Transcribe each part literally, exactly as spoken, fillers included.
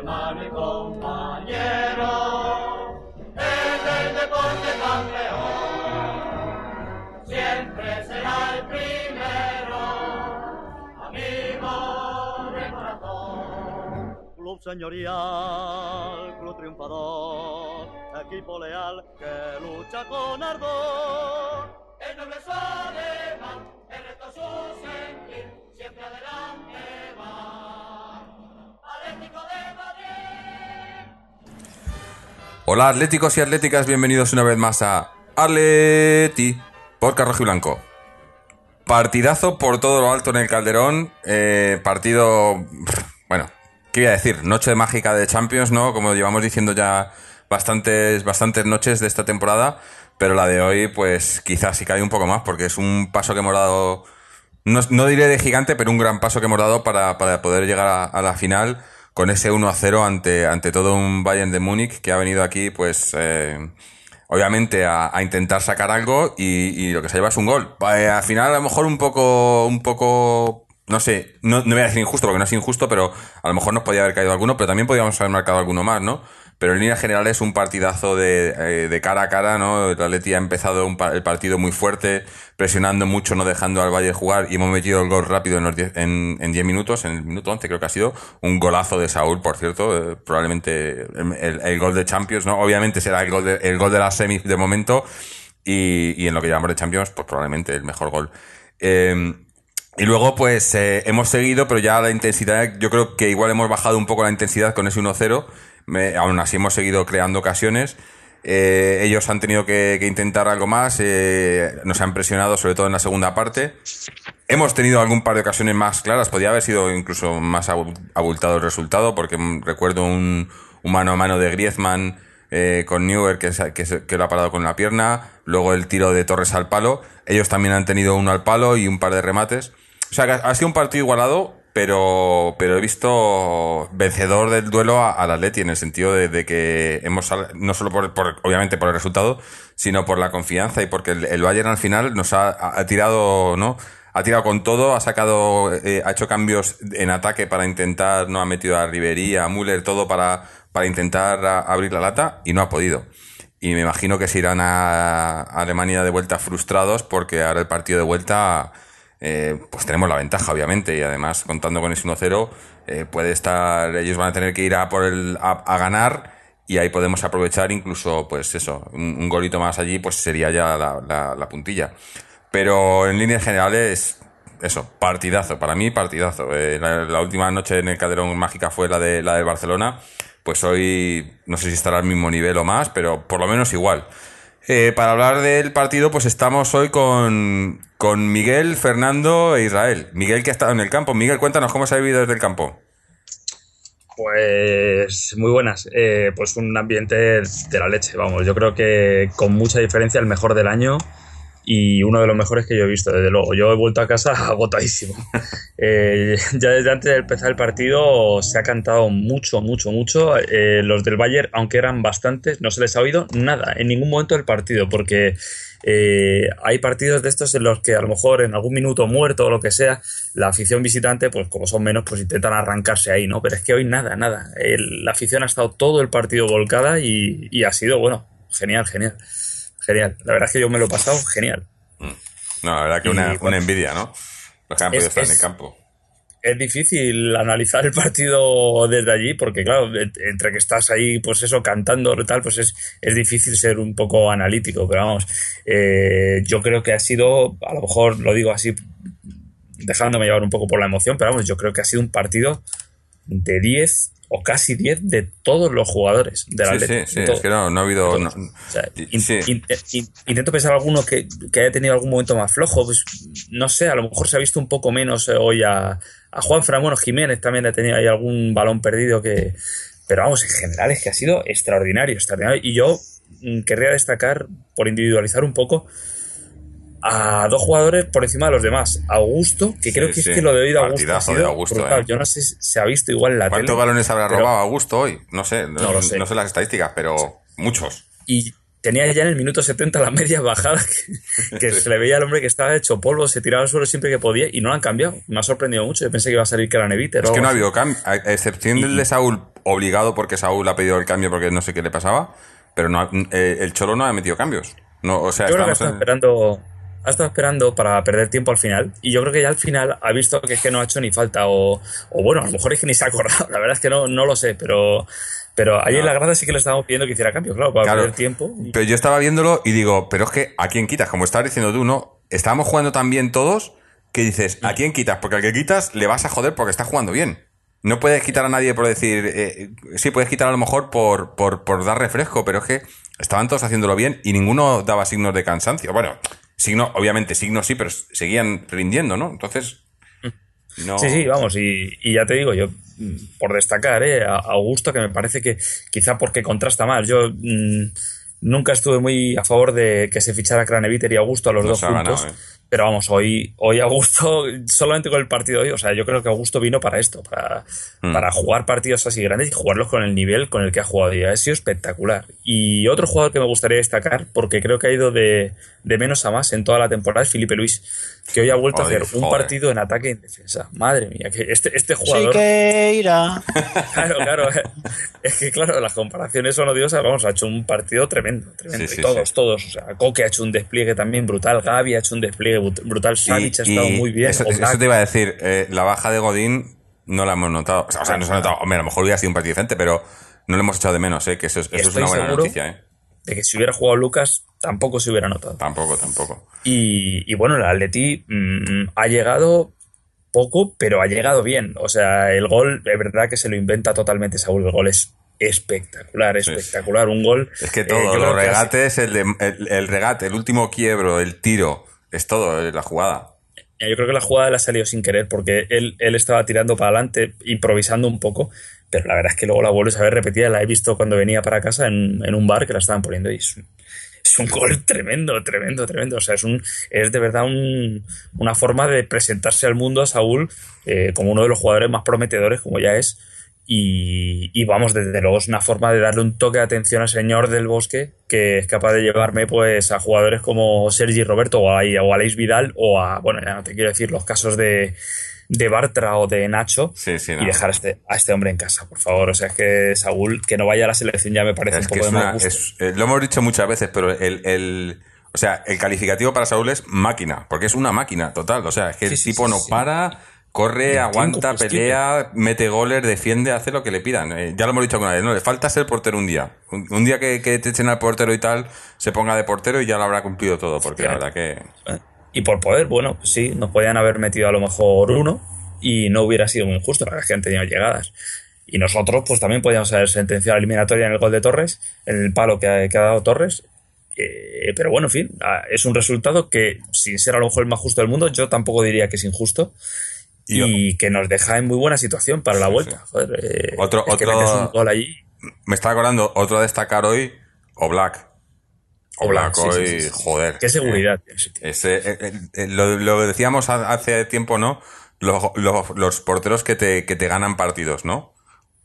hermano y compañero, es el deporte campeón, siempre será el primero, amigo de corazón. Club señorial, club triunfador, equipo leal que lucha con ardor. El noble es alemán, el resto su sentir, siempre adelante va. Atlético de Madrid. Hola atléticos y atléticas, bienvenidos una vez más a Atleti, podcast rojiblanco. Partidazo por todo lo alto en el Calderón, eh, partido, bueno, ¿qué voy a decir? Noche mágica de Champions, ¿no? Como llevamos diciendo ya bastantes, bastantes noches de esta temporada. Pero la de hoy, pues quizás sí cae un poco más, porque es un paso que hemos dado, no, no diré de gigante, pero un gran paso que hemos dado para, para poder llegar a, a la final con ese uno a cero ante, ante todo un Bayern de Múnich que ha venido aquí, pues, eh, obviamente a, a intentar sacar algo y, y lo que se lleva es un gol. Eh, al final, a lo mejor un poco, un poco, no sé, no, no voy a decir injusto, porque no es injusto, pero a lo mejor nos podía haber caído alguno, pero también podíamos haber marcado alguno más, ¿no? Pero en líneas generales un partidazo de, eh, de cara a cara, ¿no? El Atleti ha empezado un pa- el partido muy fuerte, presionando mucho, no dejando al Bayern jugar, y hemos metido el gol rápido en los diez, en, en diez minutos, en el minuto once creo que ha sido, un golazo de Saúl, por cierto, eh, probablemente el, el, el gol de Champions, ¿no? Obviamente será el gol de, el gol de la semi de momento, y, y en lo que llamamos de Champions, pues probablemente el mejor gol. Eh, Y luego, pues, eh, hemos seguido, pero ya la intensidad, yo creo que igual hemos bajado un poco la intensidad con ese uno cero. Me, aún así hemos seguido creando ocasiones. Eh, ellos han tenido que, que intentar algo más. Eh, nos han presionado, sobre todo en la segunda parte. Hemos tenido algún par de ocasiones más claras. Podía haber sido incluso más abultado el resultado, porque recuerdo un, un mano a mano de Griezmann eh, con Neuer que, que, que lo ha parado con la pierna. Luego el tiro de Torres al palo. Ellos también han tenido uno al palo y un par de remates. O sea, que ha sido un partido igualado, pero pero he visto vencedor del duelo al Atleti, en el sentido de, de que hemos, no solo por, por, obviamente por el resultado, sino por la confianza y porque el, el Bayern al final nos ha, ha tirado, ¿no? Ha tirado con todo, ha sacado, eh, ha hecho cambios en ataque para intentar, no ha metido a Ribery, a Müller, todo para, para intentar a, abrir la lata, y no ha podido. Y me imagino que se irán a, a Alemania de vuelta frustrados, porque ahora el partido de vuelta, eh, pues tenemos la ventaja, obviamente, y además contando con ese uno cero, eh, puede estar, ellos van a tener que ir a por el, a, a ganar, y ahí podemos aprovechar incluso, pues eso, un, un golito más allí, pues sería ya la, la, la puntilla. Pero en líneas generales, eso, partidazo, para mí partidazo. Eh, la, la última noche en el Calderón mágica fue la de la del Barcelona. Pues hoy no sé si estará al mismo nivel o más, pero por lo menos igual. Eh, para hablar del partido, pues estamos hoy con, con Miguel, Fernando e Israel. Miguel, que ha estado en el campo. Miguel, cuéntanos cómo se ha vivido desde el campo. Pues muy buenas. Eh, pues un ambiente de la leche, vamos. Yo creo que con mucha diferencia el mejor del año y uno de los mejores que yo he visto, desde luego. Yo he vuelto a casa agotadísimo. Eh, ya desde antes de empezar el partido se ha cantado mucho, mucho, mucho. Eh, los del Bayern, aunque eran bastantes, no se les ha oído nada en ningún momento del partido, porque eh, hay partidos de estos en los que a lo mejor en algún minuto muerto o lo que sea, la afición visitante, pues como son menos, pues intentan arrancarse ahí, ¿no? Pero es que hoy nada, nada. El, la afición ha estado todo el partido volcada y, y ha sido, bueno, genial, genial. Genial, la verdad es que yo me lo he pasado genial. No, la verdad que una, y, una envidia, ¿no? Los que han podido estar en el campo. Es difícil analizar el partido desde allí, porque claro, entre que estás ahí, pues eso, cantando y tal, pues es, es difícil ser un poco analítico, pero vamos, eh, yo creo que ha sido, a lo mejor lo digo así, dejándome llevar un poco por la emoción, pero vamos, yo creo que ha sido un partido de diez o casi diez de todos los jugadores del sí, Atleti. Sí, sí, es que no, no ha habido... No, o sea, in, sí. in, in, intento pensar alguno que, que haya tenido algún momento más flojo, pues no sé, a lo mejor se ha visto un poco menos eh, hoy a, a Juanfran, bueno, Jiménez también ha tenido ahí algún balón perdido que... Pero vamos, en general es que ha sido extraordinario, extraordinario. Y yo mm, querría destacar, por individualizar un poco, a dos jugadores por encima de los demás. Augusto, que sí, creo que sí. es que lo de hoy de Augusto ha sido de Augusto, brutal. Eh. Yo no sé si se ha visto igual en la ¿Cuántos tele. ¿Cuántos balones habrá pero, robado Augusto hoy? No sé, no, no, lo sé. no sé las estadísticas, pero sí. muchos. Y tenía ya en el minuto setenta la media bajada, que, que sí. se le veía al hombre que estaba hecho polvo, se tiraba al suelo siempre que podía y no lo han cambiado. Me ha sorprendido mucho. Yo pensé que iba a salir Kraneviter. Es que no ha habido cambio, a excepción y, del de Saúl obligado porque Saúl ha pedido el cambio porque no sé qué le pasaba, pero no, eh, el Cholo no ha metido cambios. No, o sea, yo creo que ha estado en... esperando, ha estado esperando para perder tiempo al final, y yo creo que ya al final ha visto que es que no ha hecho ni falta, o, o bueno, a lo mejor es que ni se ha acordado, la verdad es que no, no lo sé, pero... Pero ahí no. En la grada sí que le estábamos pidiendo que hiciera cambio, claro, para claro, perder tiempo. Y... Pero yo estaba viéndolo y digo, pero es que ¿a quién quitas? Como estabas diciendo tú, ¿no? Estábamos jugando tan bien todos que dices, ¿a quién quitas? Porque al que quitas le vas a joder porque está jugando bien. No puedes quitar a nadie por decir... Eh, sí, puedes quitar a lo mejor por, por, por dar refresco, pero es que estaban todos haciéndolo bien y ninguno daba signos de cansancio. Bueno, signos, obviamente signos sí, pero seguían rindiendo, ¿no? Entonces... No. Sí, sí, vamos, y, y ya te digo, yo, por destacar, ¿eh? A Augusto, que me parece que quizá porque contrasta más. Yo mmm, nunca estuve muy a favor de que se fichara Craneviter y Augusto a los no dos juntos. Ganado, ¿eh? Pero vamos, hoy, hoy Augusto, solamente con el partido de hoy, o sea, yo creo que Augusto vino para esto, para, mm. para jugar partidos así grandes y jugarlos con el nivel con el que ha jugado. Y ha sido espectacular. Y otro jugador que me gustaría destacar, porque creo que ha ido de, de menos a más en toda la temporada, es Felipe Luis, que hoy ha vuelto joder, a hacer un joder. partido en ataque y en defensa. Madre mía, que este, este jugador... Sí que irá. Claro, claro. Es que, claro, las comparaciones son odiosas. Vamos, ha hecho un partido tremendo, tremendo. Sí, sí, y todos, sí. todos. O sea, Coque ha hecho un despliegue también brutal, Gavi ha hecho un despliegue brutal, Savic ha estado muy bien. Eso, eso te iba a decir, eh, la baja de Godín no la hemos notado. O sea, o sea no se ha notado. Hombre, a lo mejor hubiera sido un partido decente, pero no lo hemos echado de menos, ¿eh? Que eso, eso es una buena noticia, ¿eh? De que si hubiera jugado Lucas, tampoco se hubiera notado. Tampoco, tampoco. Y, y bueno, el Atleti mmm, ha llegado poco, pero ha llegado bien. O sea, el gol, es verdad que se lo inventa totalmente Saúl. El gol es espectacular, espectacular. Sí. Un gol... Es que todo, eh, los regates, el, de, el, el regate, el último quiebro, el tiro, es todo, la jugada. Yo creo que la jugada le ha salido sin querer porque él, él estaba tirando para adelante, improvisando un poco, pero la verdad es que luego la vuelves a ver repetida. La he visto cuando venía para casa en, en un bar que la estaban poniendo y es un, es un gol tremendo, tremendo, tremendo. O sea, es un es de verdad un, una forma de presentarse al mundo a Saúl eh, como uno de los jugadores más prometedores, como ya es. Y, y vamos, desde luego es una forma de darle un toque de atención al señor del Bosque que es capaz de llevarme pues a jugadores como Sergi Roberto o a, o a Aleix Vidal o a, bueno, ya no te quiero decir los casos de, de Bartra o de Nacho sí, sí, no. y dejar a este, a este hombre en casa, por favor. O sea, es que Saúl, que no vaya a la selección ya me parece es un poco es de una, mal gusto. Es, eh, lo hemos dicho muchas veces, pero el, el, o sea, el calificativo para Saúl es máquina, porque es una máquina total. O sea, es que sí, el sí, tipo sí, no sí. para... Corre, aguanta, pelea, mete goles, defiende, hace lo que le pidan. Eh, ya lo hemos dicho alguna vez, ¿no? Le falta ser portero un día. Un, un día que, que te echen al portero y tal, se ponga de portero y ya lo habrá cumplido todo, porque sí, la verdad que... Y por poder, bueno, pues sí, nos podían haber metido a lo mejor uno y no hubiera sido muy injusto, la verdad es que han tenido llegadas. Y nosotros, pues también podíamos haber sentenciado la eliminatoria en el gol de Torres, en el palo que ha, que ha dado Torres. Eh, pero bueno, en fin, es un resultado que, sin ser a lo mejor el más justo del mundo, yo tampoco diría que es injusto. Y, y que nos deja en muy buena situación para la vuelta. Sí. Joder, eh, otro, es otro, que metes un gol allí. Me estaba acordando, otro a destacar hoy, Oblak. Oblak sí, hoy, sí, sí, sí. joder. Qué seguridad. Eh, ese, eh, eh, lo, lo decíamos hace tiempo, ¿no? Los, los, los porteros que te, que te ganan partidos, ¿no?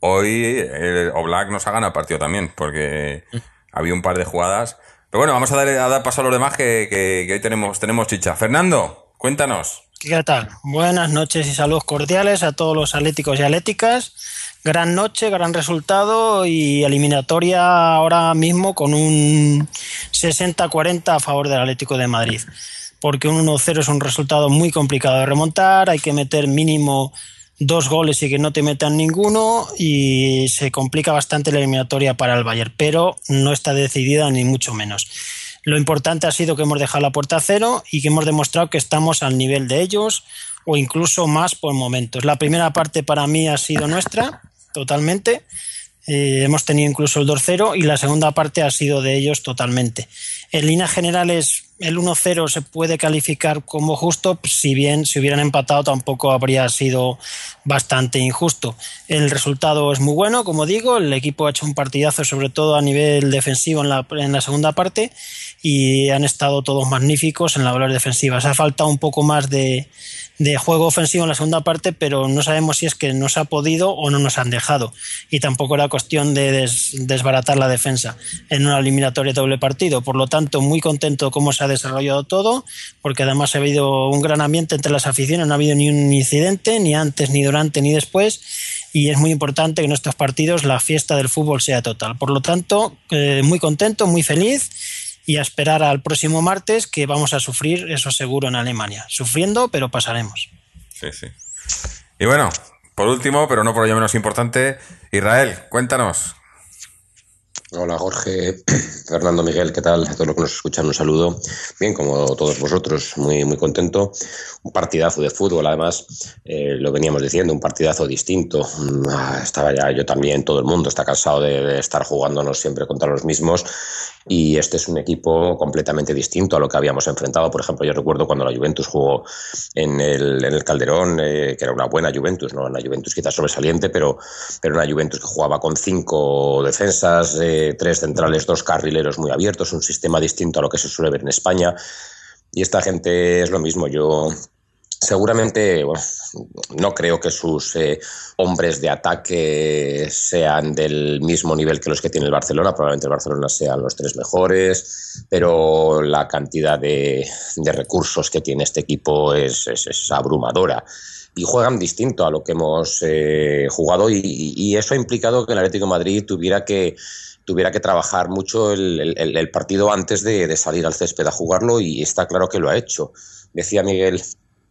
Hoy eh, Oblak nos ha ganado partido también, porque mm. había un par de jugadas. Pero bueno, vamos a dar, a dar paso a los demás, que, que, que hoy tenemos, tenemos chicha. Fernando, cuéntanos. ¿Qué tal? Buenas noches y saludos cordiales a todos los atléticos y atléticas. Gran noche, gran resultado y eliminatoria ahora mismo con un sesenta cuarenta a favor del Atlético de Madrid. Porque un uno cero es un resultado muy complicado de remontar, hay que meter mínimo dos goles y que no te metan ninguno y se complica bastante la eliminatoria para el Bayern, pero no está decidida ni mucho menos. Lo importante ha sido que hemos dejado la puerta a cero y que hemos demostrado que estamos al nivel de ellos o incluso más por momentos. La primera parte para mí ha sido nuestra, totalmente. Eh, hemos tenido incluso el dos cero y la segunda parte ha sido de ellos totalmente. En líneas generales, el uno cero se puede calificar como justo, si bien si hubieran empatado tampoco habría sido bastante injusto. El resultado es muy bueno, como digo, el equipo ha hecho un partidazo, sobre todo a nivel defensivo en la, en la segunda parte, y han estado todos magníficos en la labor defensiva. Se ha faltado un poco más de, de juego ofensivo en la segunda parte, pero no sabemos si es que nos ha podido o no nos han dejado. Y tampoco era cuestión de des, desbaratar la defensa en una eliminatoria doble partido. Por lo tanto, muy contento de cómo se ha desarrollado todo, porque además ha habido un gran ambiente entre las aficiones, no ha habido ni un incidente, ni antes, ni durante, ni después, y es muy importante que en estos partidos la fiesta del fútbol sea total. Por lo tanto, eh, muy contento, muy feliz, y a esperar al próximo martes, que vamos a sufrir, eso seguro, en Alemania. Sufriendo, pero pasaremos. Sí, sí. Y bueno, por último, pero no por ello menos importante, Israel, cuéntanos. Hola Jorge, Fernando, Miguel, ¿qué tal? A todos los que nos escuchan, un saludo. Bien, como todos vosotros, muy muy contento. Un partidazo de fútbol, además, eh, lo veníamos diciendo, un partidazo distinto. Ah, estaba ya yo también, todo el mundo está cansado de, de estar jugándonos siempre contra los mismos, y este es un equipo completamente distinto a lo que habíamos enfrentado. Por ejemplo, yo recuerdo cuando la Juventus jugó en el, en el Calderón, eh, que era una buena Juventus, no una Juventus quizás sobresaliente, pero, pero una Juventus que jugaba con cinco defensas, eh, tres centrales, dos carrileros muy abiertos, un sistema distinto a lo que se suele ver en España. Y esta gente es lo mismo. Yo seguramente, bueno, no creo que sus eh, hombres de ataque sean del mismo nivel que los que tiene el Barcelona. Probablemente el Barcelona sean los tres mejores, pero la cantidad de, de recursos que tiene este equipo es, es, es abrumadora. Y juegan distinto a lo que hemos eh, jugado, y, y eso ha implicado que el Atlético de Madrid tuviera que tuviera que trabajar mucho el, el, el partido antes de, de salir al césped a jugarlo, y está claro que lo ha hecho. Decía Miguel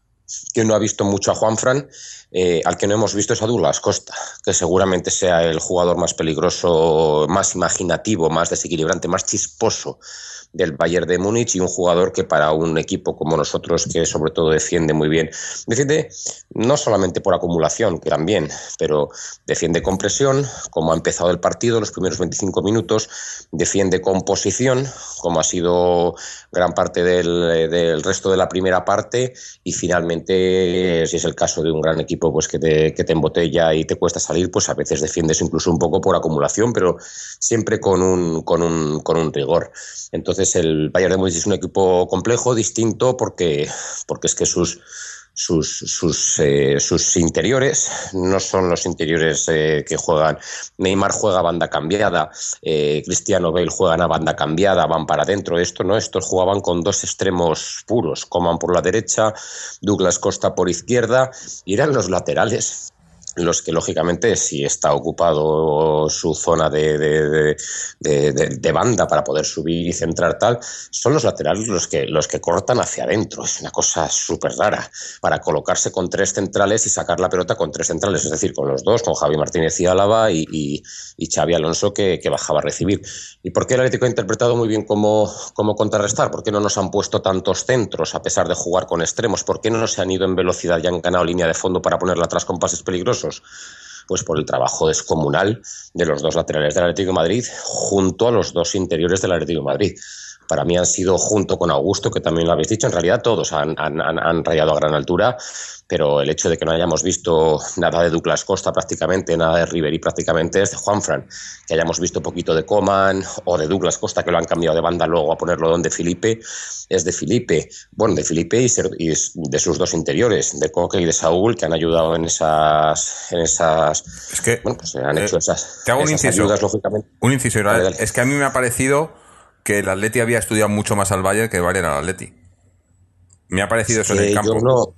que no ha visto mucho a Juanfran, eh, al que no hemos visto es a Douglas Costa, que seguramente sea el jugador más peligroso, más imaginativo, más desequilibrante, más chisposo del Bayern de Múnich, y un jugador que para un equipo como nosotros, que sobre todo defiende muy bien, defiende no solamente por acumulación, que también, pero defiende con presión, como ha empezado el partido, los primeros veinticinco minutos, defiende con posición, como ha sido gran parte del, del resto de la primera parte, y finalmente, si es el caso de un gran equipo pues que te, que te embotella y te cuesta salir, pues a veces defiendes incluso un poco por acumulación, pero siempre con un, con un, con un rigor. Entonces el Bayern de Múnich es un equipo complejo, distinto, porque, porque es que sus, sus, sus, eh, sus interiores no son los interiores eh, que juegan. Neymar juega a banda cambiada, eh, Cristiano Bale juegan a banda cambiada, van para adentro. Esto no, estos jugaban con dos extremos puros, Coman por la derecha, Douglas Costa por izquierda, y eran los laterales los que, lógicamente, si está ocupado su zona de, de, de, de, de, de banda para poder subir y centrar tal, son los laterales los que, los que cortan hacia adentro. Es una cosa súper rara, para colocarse con tres centrales y sacar la pelota con tres centrales, es decir, con los dos, con Javi Martínez y Álava, y, y, y Xavi Alonso, que, que bajaba a recibir. ¿Y por qué el Atlético ha interpretado muy bien cómo, cómo contrarrestar? ¿Por qué no nos han puesto tantos centros a pesar de jugar con extremos? ¿Por qué no se han ido en velocidad y han ganado línea de fondo para ponerla atrás con pases peligrosos? Pues por el trabajo descomunal de los dos laterales del Atlético de Madrid junto a los dos interiores del Atlético de Madrid. Para mí han sido, junto con Augusto, que también lo habéis dicho, en realidad todos han, han, han rayado a gran altura, pero el hecho de que no hayamos visto nada de Douglas Costa prácticamente, nada de Ribéry prácticamente, es de Juanfran. Que hayamos visto poquito de Coman o de Douglas Costa, que lo han cambiado de banda luego a ponerlo donde Felipe, es de Felipe. Bueno, de Felipe y, ser, y de sus dos interiores, de Coque y de Saúl, que han ayudado en esas... En esas es que, bueno, pues han hecho eh, esas, te hago un esas inciso, ayudas, lógicamente. Un inciso, Israel. Dale, dale. Es que a mí me ha parecido que el Atleti había estudiado mucho más al Bayern que el Bayern al Atleti. Me ha parecido eso en el campo. Yo no,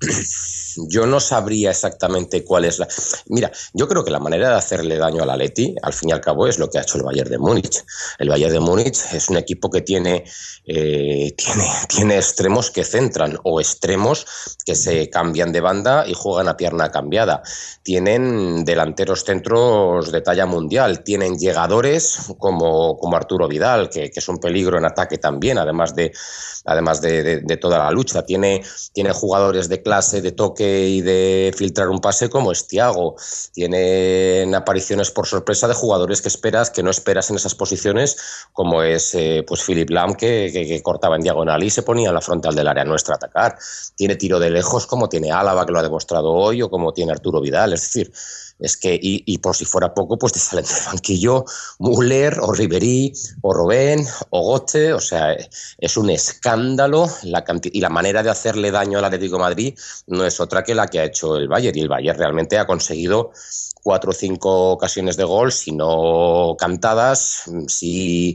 yo no sabría exactamente cuál es la... Mira, yo creo que la manera de hacerle daño al Atleti, al fin y al cabo, es lo que ha hecho el Bayern de Múnich. El Bayern de Múnich es un equipo que tiene, eh, tiene, tiene extremos que centran, o extremos que se cambian de banda y juegan a pierna cambiada. Tienen delanteros centros de talla mundial. Tienen llegadores como, como Arturo Vidal, que, que es un peligro en ataque también, además de, además de, de, de toda la lucha. Tiene Tiene, tiene jugadores de clase, de toque y de filtrar un pase como es Thiago. Tienen apariciones por sorpresa de jugadores que esperas, que no esperas en esas posiciones, como es eh, pues Philipp Lahm, que, que, que cortaba en diagonal y se ponía en la frontal del área nuestra a atacar. Tiene tiro de lejos, como tiene Álava, que lo ha demostrado hoy, o como tiene Arturo Vidal. Es decir, Es que, y, y por si fuera poco, pues te salen del banquillo Müller o Ribéry o Robben o Götze. O sea, es un escándalo la cantidad, y la manera de hacerle daño al Atlético de Madrid no es otra que la que ha hecho el Bayern, y el Bayern realmente ha conseguido cuatro o cinco ocasiones de gol, si no cantadas, sí,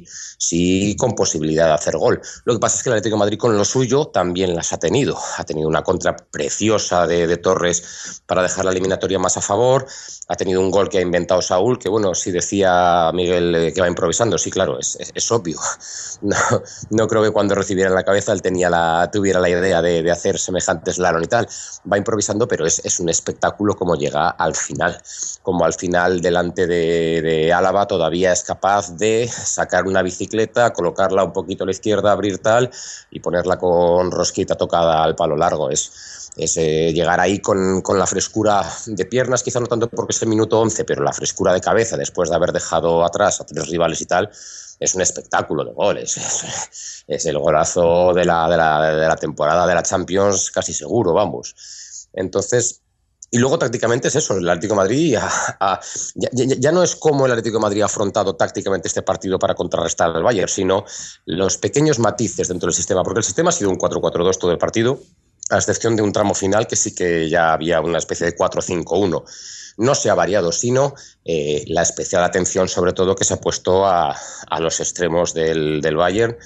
sí con posibilidad de hacer gol. Lo que pasa es que el Atlético de Madrid con lo suyo también las ha tenido. Ha tenido una contra preciosa de, de Torres para dejar la eliminatoria más a favor. Ha tenido un gol que ha inventado Saúl, que bueno, si decía Miguel eh, que va improvisando, sí, claro, es, es, es obvio. No, no creo que cuando recibiera en la cabeza él tenía la, tuviera la idea de, de hacer semejante slalom y tal. Va improvisando, pero es, es un espectáculo como llega al final. Como al final delante de, de Álava todavía es capaz de sacar una bicicleta, colocarla un poquito a la izquierda, abrir tal y ponerla con rosquita tocada al palo largo. Es, es eh, llegar ahí con, con la frescura de piernas, quizá no tanto porque es el minuto once, pero la frescura de cabeza después de haber dejado atrás a tres rivales y tal, es un espectáculo de goles. Es, es el golazo de la, de, la, de la temporada de la Champions casi seguro, vamos. Entonces... Y luego tácticamente es eso, el Atlético de Madrid a, a, ya, ya, ya no es como el Atlético de Madrid ha afrontado tácticamente este partido para contrarrestar al Bayern, sino los pequeños matices dentro del sistema, porque el sistema ha sido un cuatro cuatro dos todo el partido, a excepción de un tramo final que sí que ya había una especie de cuatro cinco uno. No se ha variado, sino eh, la especial atención sobre todo que se ha puesto a, a los extremos del, del Bayern,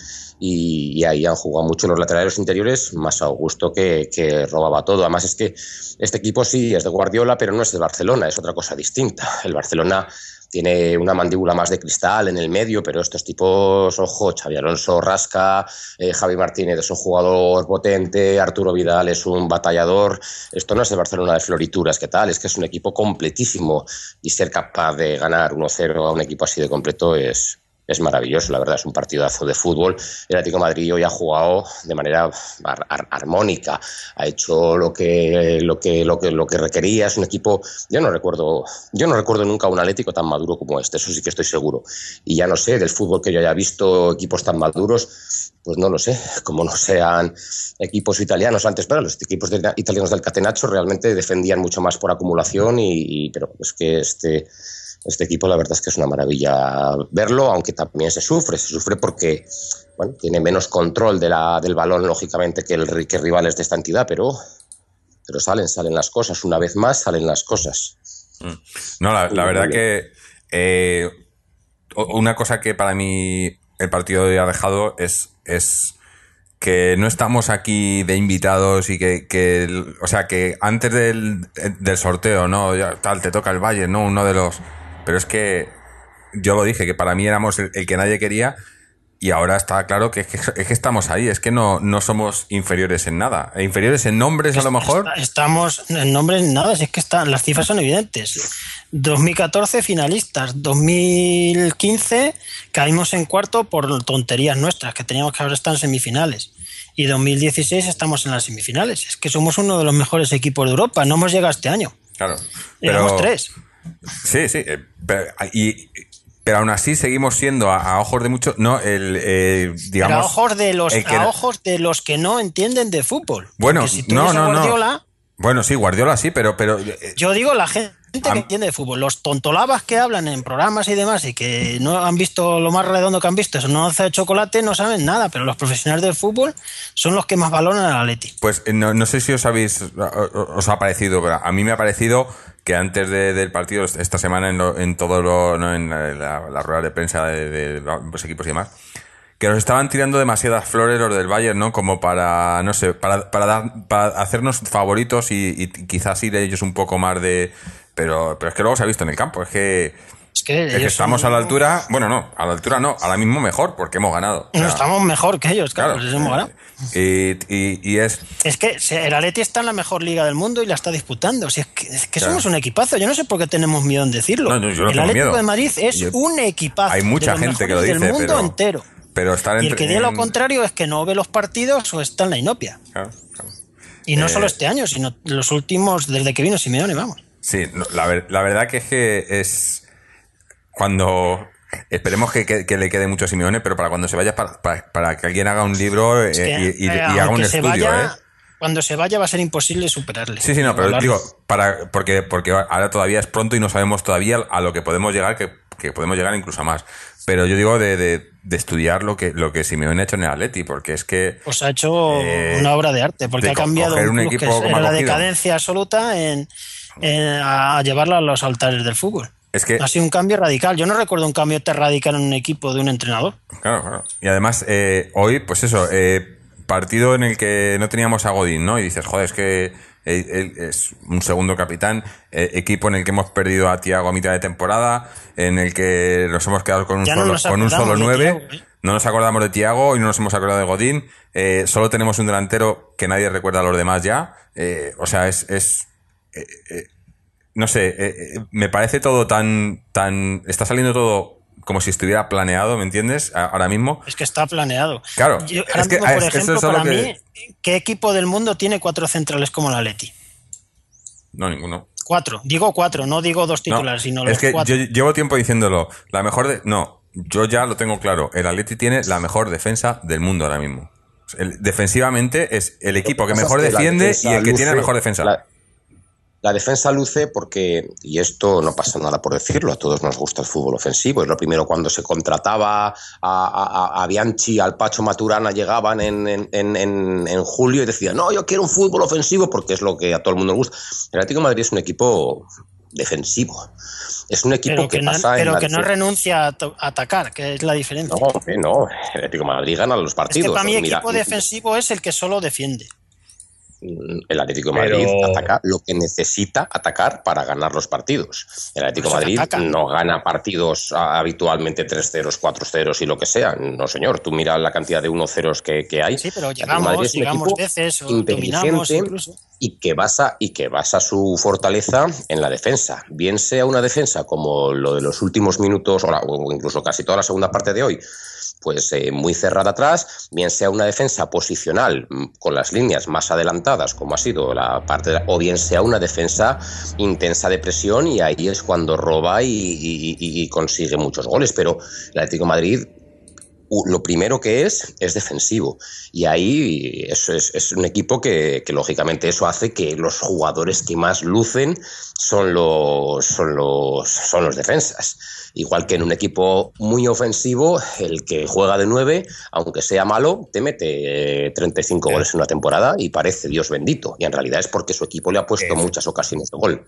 y, y ahí han jugado mucho los laterales interiores, más Augusto que, que robaba todo. Además es que este equipo sí es de Guardiola, pero no es de Barcelona, es otra cosa distinta. El Barcelona tiene una mandíbula más de cristal en el medio, pero estos tipos, ojo, Xabi Alonso rasca, eh, Javi Martínez es un jugador potente, Arturo Vidal es un batallador. Esto no es el Barcelona de florituras, ¿qué tal? Es que es un equipo completísimo, y ser capaz de ganar uno cero a un equipo así de completo es... Es maravilloso, la verdad, es un partidazo de fútbol. El Atlético de Madrid hoy ha jugado de manera ar- ar- armónica, ha hecho lo que, lo, que, lo, que, lo que requería. Es un equipo, yo no recuerdo yo no recuerdo nunca un Atlético tan maduro como este, eso sí que estoy seguro. Y ya no sé, del fútbol que yo haya visto equipos tan maduros, pues no lo sé, como no sean equipos italianos antes, pero los equipos de, italianos del Catenaccio realmente defendían mucho más por acumulación, y, y pero es que este... Este equipo la verdad es que es una maravilla verlo, aunque también se sufre, se sufre porque bueno, tiene menos control de la, del balón, lógicamente, que, el, que rivales de esta entidad, pero, pero salen, salen las cosas, una vez más salen las cosas. No, la, la verdad que eh, una cosa que para mí el partido ha dejado es, es que no estamos aquí de invitados y que, que o sea, que antes del, del sorteo, ¿no? Ya, tal, te toca el Bayern, ¿no? Uno de los... Pero es que yo lo dije, que para mí éramos el, el que nadie quería, y ahora está claro que es que, es que estamos ahí, es que no, no somos inferiores en nada. Inferiores en nombres, a lo mejor. Estamos en nombres en nada, si es que están, las cifras son evidentes. dos mil catorce finalistas, dos mil quince caímos en cuarto por tonterías nuestras, que teníamos que haber estado en semifinales. Y dos mil dieciséis estamos en las semifinales. Es que somos uno de los mejores equipos de Europa, no hemos llegado este año. Claro. Éramos tres. Sí, sí, eh, pero, y, pero aún así seguimos siendo a, a ojos de muchos, no, el, eh, digamos... Pero a ojos de los, que, a ojos de los que no entienden de fútbol. Bueno, si tú no, no, Guardiola, no. Bueno, sí, Guardiola sí, pero... pero eh, yo digo la gente que am, entiende de fútbol. Los tontolabas que hablan en programas y demás y que no han visto lo más redondo que han visto, eso no hace de chocolate, no saben nada, pero los profesionales del fútbol son los que más valoran al Atleti. Pues no, no sé si os habéis os ha parecido, pero a mí me ha parecido que antes de, del partido, esta semana en, lo, en todo lo, no, en la, la rueda de prensa de, de los equipos y demás, que nos estaban tirando demasiadas flores los del Bayern, ¿no? Como para, no sé, para, para, dar, para hacernos favoritos y, y quizás ir ellos un poco más de... Pero, pero es que luego se ha visto en el campo, es que... Es que, es que estamos son... a la altura, bueno, no, a la altura no, ahora mismo mejor, porque hemos ganado. O sea, no, estamos mejor que ellos, claro, claro pues hemos ganado. Y, y, y es... Es que el Atleti está en la mejor liga del mundo y la está disputando. Si es que, es que claro. somos un equipazo, yo no sé por qué tenemos miedo en decirlo. No, no, yo no el tengo Atlético miedo. de Madrid es yo... un equipazo. Hay mucha gente que lo dice, del mundo pero... entero. Pero estar y el entre... que diga lo contrario es que no ve los partidos o está en la inopia. Claro, claro. Y no eh... solo este año, sino los últimos, desde que vino Simeone, vamos. Sí, la, ver, la verdad que es que es cuando esperemos que, que, que le quede mucho a Simeone, pero para cuando se vaya para, para, para que alguien haga un libro eh, es que, y, y, eh, y haga un estudio, vaya, ¿eh? cuando se vaya va a ser imposible superarle. Sí, sí, no, pero Hablar. digo, para, porque, porque ahora todavía es pronto y no sabemos todavía a lo que podemos llegar, que, que podemos llegar incluso a más. Pero yo digo de, de, de estudiar lo que, lo que Simeone ha hecho en el Atleti, porque es que... Pues ha hecho eh, una obra de arte, porque de ha cambiado coger un un club equipo que como era ha la cogido. decadencia absoluta en, en- a llevarla a los altares del fútbol. Es que, Ha sido un cambio radical. Yo no recuerdo un cambio tan radical en un equipo de un entrenador. claro, claro. Y además, eh, hoy, pues eso, eh, partido en el que no teníamos a Godín, ¿no? Y dices, joder, es que él, él es un segundo capitán, eh, equipo en el que hemos perdido a Thiago a mitad de temporada, en el que nos hemos quedado con un Ya no solo, nos con un acordamos solo de nueve. Thiago, ¿eh? No nos acordamos de Thiago y no nos hemos acordado de Godín. Eh, solo tenemos un delantero que nadie recuerda a los demás ya. Eh, o sea, es... es eh, eh, no sé, eh, eh, me parece todo tan, tan... Está saliendo todo como si estuviera planeado, ¿me entiendes? A- Ahora mismo. Es que está planeado. Claro, Yo, ahora es que- mismo, es por que eso ejemplo, es lo para que- mí, ¿qué equipo del mundo tiene cuatro centrales como el Atleti? No, ninguno. Cuatro. Digo cuatro, no digo dos No, titulares, sino los es que cuatro. yo llevo tiempo diciéndolo. La mejor de... No, yo ya lo tengo claro. El Atleti tiene la mejor defensa del mundo ahora mismo. El- defensivamente es el equipo que pasa mejor es que la defiende y defensa el que tiene la luce- mejor defensa. La, la defensa luce porque, y esto no pasa nada por decirlo, a todos nos gusta el fútbol ofensivo. Es lo primero cuando se contrataba a, a, a Bianchi, al Pacho Maturana, llegaban en, en, en, en julio y decían, no, yo quiero un fútbol ofensivo porque es lo que a todo el mundo le gusta. El Atlético de Madrid es un equipo defensivo. Es un equipo Pero que, que, no, pasa en pero la que no defensa. renuncia a, to- a atacar, que es la diferencia. No, hombre, no. El Atlético de Madrid gana los Es partidos. que para mí Mira, equipo defensivo es el que solo defiende. el Atlético de Madrid Pero- ataca lo que necesita atacar para ganar los partidos. El Atlético de Pues Madrid ataca. no gana partidos ah, habitualmente tres ceros, cuatro ceros y lo que sea. No, señor. Tú mira la cantidad de uno ceros que, que hay. Sí, pero El Atlético de Madrid llegamos, es un llegamos equipo veces, o inteligente dominamos incluso. y que basa y que basa su fortaleza en la defensa. Bien sea una defensa como lo de los últimos minutos o, la- o incluso casi toda la segunda parte de hoy, pues eh, muy cerrada atrás, bien sea una defensa posicional mm, con las líneas más adelantadas, como ha sido la parte de la- o bien sea una defensa intensa de presión y ahí es cuando roba y, y- y- y consigue muchos goles. Pero el Atlético de Madrid u- lo primero que es es defensivo y ahí eso es, es un equipo que, que lógicamente eso hace que los jugadores que más lucen son los son los son los defensas, igual que en un equipo muy ofensivo el que juega de nueve, aunque sea malo, te mete eh, treinta y cinco goles en una temporada y parece Dios bendito, y en realidad es porque su equipo le ha puesto Eh, muchas ocasiones de gol.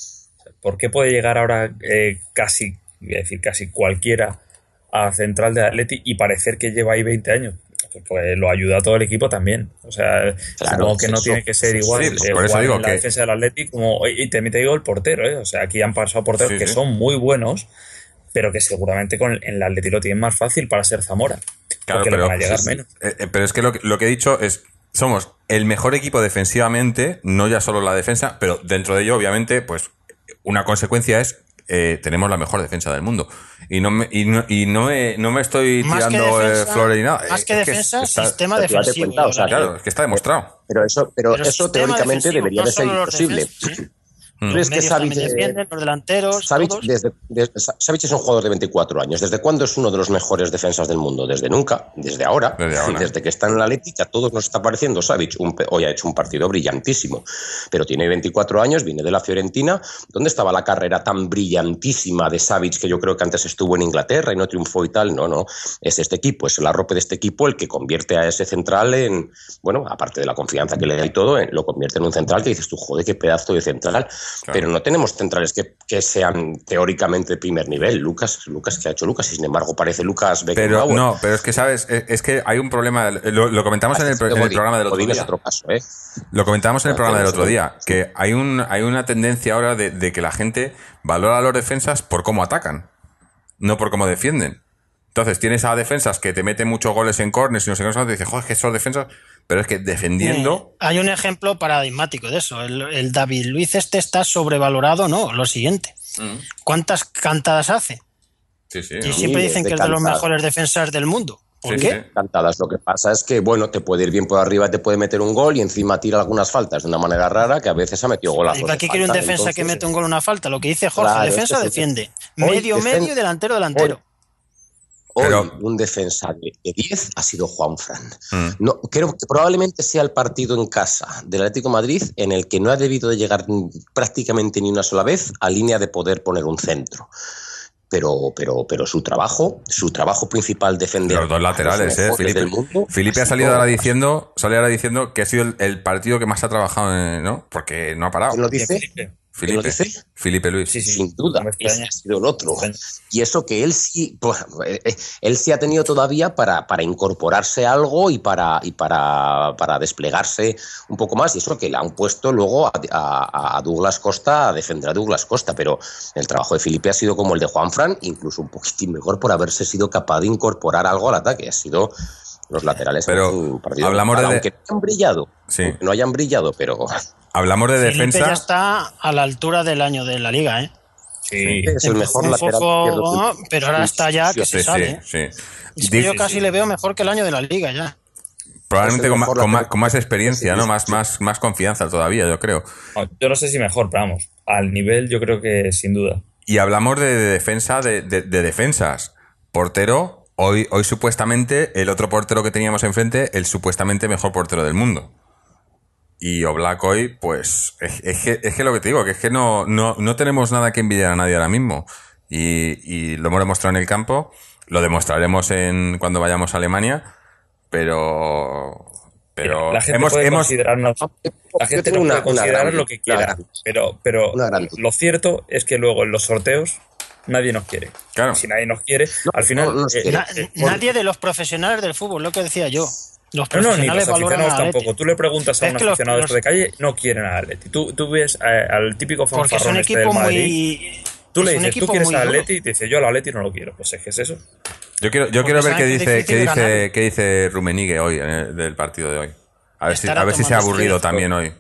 ¿Por qué puede llegar ahora eh, casi, voy a decir casi cualquiera a central de Atleti y parecer que lleva ahí veinte años? Pues lo ayuda a todo el equipo también. O sea, Claro, supongo que no eso- tiene que ser eso igual, sí, pues eh, por eso igual digo en la que- defensa del Atleti como y te mete digo el portero, ¿eh? O sea, aquí han pasado porteros Sí, que sí. son muy buenos, pero que seguramente con en el Atleti lo tienen más fácil para ser Zamora. Claro, porque pero, le van a llegar sí, sí. menos. Eh, eh, pero es que lo, que lo que he dicho es, somos el mejor equipo defensivamente, no ya solo la defensa, pero dentro de ello, obviamente, pues una consecuencia es, eh, tenemos la mejor defensa del mundo. Y no me, y no, y no, me, no me estoy Más que tirando eh, defensa, flores ni nada. más Eh, que es defensa, está- sistema pero tú date defensivo. cuenta, o sea, ahora. Claro, es que está demostrado. Pero eso, pero Pero eso sistema teóricamente defensivo, debería no de ser solo los imposible. defensas, sí. Mm. ¿Crees Los que medios Savic, también eh, defienden, los delanteros, Savic, todos. desde, desde- Savic es un jugador de veinticuatro años. ¿Desde cuándo es uno de los mejores defensas del mundo? Desde nunca, desde ahora. Desde ahora. Desde que está en la Atlético, a todos nos está pareciendo Savic. Un, pe- hoy ha hecho un partido brillantísimo, pero tiene veinticuatro años, viene de la Fiorentina. ¿Dónde estaba la carrera tan brillantísima de Savic, que yo creo que antes estuvo en Inglaterra y no triunfó y tal? No, no. Es este equipo, es el arrope de este equipo el que convierte a ese central en, bueno, aparte de la confianza que le da y todo, en- lo convierte en un central que dices tú, joder, qué pedazo de central. Pero no tenemos centrales que, que sean teóricamente de primer nivel. Lucas, Lucas, ¿qué ha hecho Lucas? Y sin embargo parece Lucas Pero Beckenbauer. no, pero es que, ¿sabes? Es, es que hay un problema, lo, lo comentamos en el, pro- en el Godín, programa del otro Godín es día. otro caso, ¿eh? Lo comentábamos en el No, programa del tienes otro día, razón. que hay un hay una tendencia ahora de, de que la gente valora a los defensas por cómo atacan, no por cómo defienden. Entonces tienes a defensas que te meten muchos goles en corners y no sé qué, y dices, joder, es que esos defensas, pero es que defendiendo... Eh, hay un ejemplo paradigmático de eso. El, el David Luiz este está sobrevalorado, no, lo siguiente. ¿Cuántas cantadas hace? Sí, sí. Y ¿no? siempre Sí, dicen de que es de los cantadas. mejores defensas del mundo. ¿Por Sí, qué? sí. Cantadas. Lo que pasa es que, bueno, te puede ir bien por arriba, te puede meter un gol y encima tira algunas faltas de una manera rara que a veces ha metido golazos. ¿Y para de qué quiere un falta. defensa que Entonces, mete un gol en una falta? Lo que dice Jorge, Claro, defensa es que sí. defiende. Hoy Medio, defen- medio, delantero, delantero. Hoy Pero- un defensa de de diez ha sido Juanfran. Mm. No, creo que probablemente sea el partido en casa del Atlético de Madrid en el que no ha debido de llegar prácticamente ni una sola vez a línea de poder poner un centro. Pero, pero, pero su trabajo, su trabajo principal defender Los dos laterales, a los ¿eh? mejores Felipe, del mundo, Felipe ha sido- salido ahora diciendo, sale ahora diciendo que ha sido el, el partido que más ha trabajado, eh, ¿no? Porque no ha parado. ¿Quién lo dice? Felipe. ¿Quién lo Felipe, dice? Felipe Luis. Sí, sí. Sin duda, No me extraña. ese ha sido el otro. Me extraña. Y eso que él sí, pues, eh, eh, él sí ha tenido todavía para, para incorporarse algo y para y para, para desplegarse un poco más. Y eso que le han puesto luego a, a- a Douglas Costa a defender a Douglas Costa. Pero el trabajo de Felipe ha sido como el de Juanfran, incluso un poquitín mejor por haberse sido capaz de incorporar algo al ataque. Ha sido los laterales. Pero han hecho un partido hablamos brutal, de- aunque no hayan brillado, Sí. aunque no hayan brillado, pero Hablamos de Felipe defensa. ya está a la altura del año de la liga, ¿eh? Sí. es el Empezó mejor un lateral poco, izquierdo. pero ahora está ya que Sí, se sabe. ¿eh? sí, sí. Es que Di- yo casi le veo mejor que el año de la liga ya. Probablemente es el con, ma- mejor con ma- lateral. con más experiencia, Sí, ¿no? sí, Más, sí. más, más confianza todavía, yo creo. No, yo no sé si mejor, pero vamos, al nivel yo creo que sin duda. Y hablamos de, de defensa, de, de- de defensas. Portero, hoy, hoy supuestamente, el otro portero que teníamos enfrente, el supuestamente mejor portero del mundo. Y Oblak hoy, pues, es, es que, es que lo que te digo, que es que no, no, no tenemos nada que envidiar a nadie ahora mismo. Y, y lo hemos demostrado en el campo, lo demostraremos en cuando vayamos a Alemania, pero... Pero la gente hemos, puede hemos, considerarnos, la Yo gente tengo nos una- puede una considerar gran- lo que una quiera, gran- pero, pero una gran- lo cierto es que luego en los sorteos nadie nos quiere. Claro. Si nadie nos quiere, al final... no nos eh, quiere. Na- eh, por- nadie de los profesionales del fútbol, lo que decía yo. Los No, no, ni profesionales los valoran aficionados al Atleti. tampoco. Tú le preguntas a Es un que los- aficionado los- de calle, no quieren al Atleti. Tú, tú ves eh, al típico Porque es un fanfarrón este del equipo Madrid. muy... Tú le es un dices, ¿tú equipo quieres muy al duro. Atleti? Y te dice, yo al Atleti no lo quiero. Pues es que es eso. Yo quiero, yo Porque quiero ver qué saben que es dice, qué difícil dice, ganar. qué dice Rummenigge hoy, eh, del partido de hoy. A ver si, Estará a ver si se ha tomando aburrido esquina. también hoy.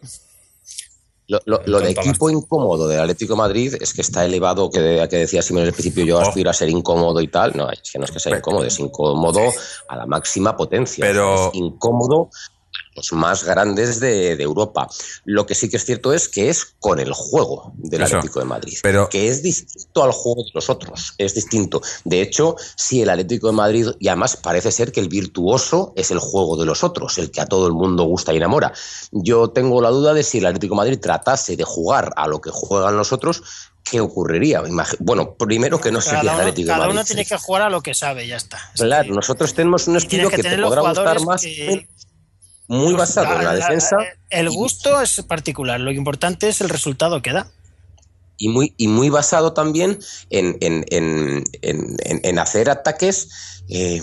Lo, lo- El lo de tonto equipo incómodo del Atlético de Madrid es que está elevado, que, que decía Simón al principio, yo Oh. aspiro a ser incómodo y tal. No, es que no es que sea incómodo, es incómodo a la máxima potencia. Pero- Es incómodo a los más grandes de, de Europa. Lo que sí que es cierto es que es con el juego del Eso. Atlético de Madrid, Pero- que es distinto al juego de los otros, es distinto. De hecho, sí, el Atlético de Madrid, y además parece ser que el virtuoso es el juego de los otros, el que a todo el mundo gusta y enamora. Yo tengo la duda de si el Atlético de Madrid tratase de jugar a lo que juegan los otros, ¿qué ocurriría? Imag- Bueno, primero que no sería el Cada uno, Atlético de cada Madrid. uno tiene que jugar a lo que sabe, ya está. Es Claro, que- nosotros tenemos un y estilo tienes que que te tener los podrá gustar jugadores más, que- muy basado en la defensa. El gusto es particular, lo importante es el resultado que da. Y muy, y muy basado también en, en, en, en, en- en hacer ataques eh,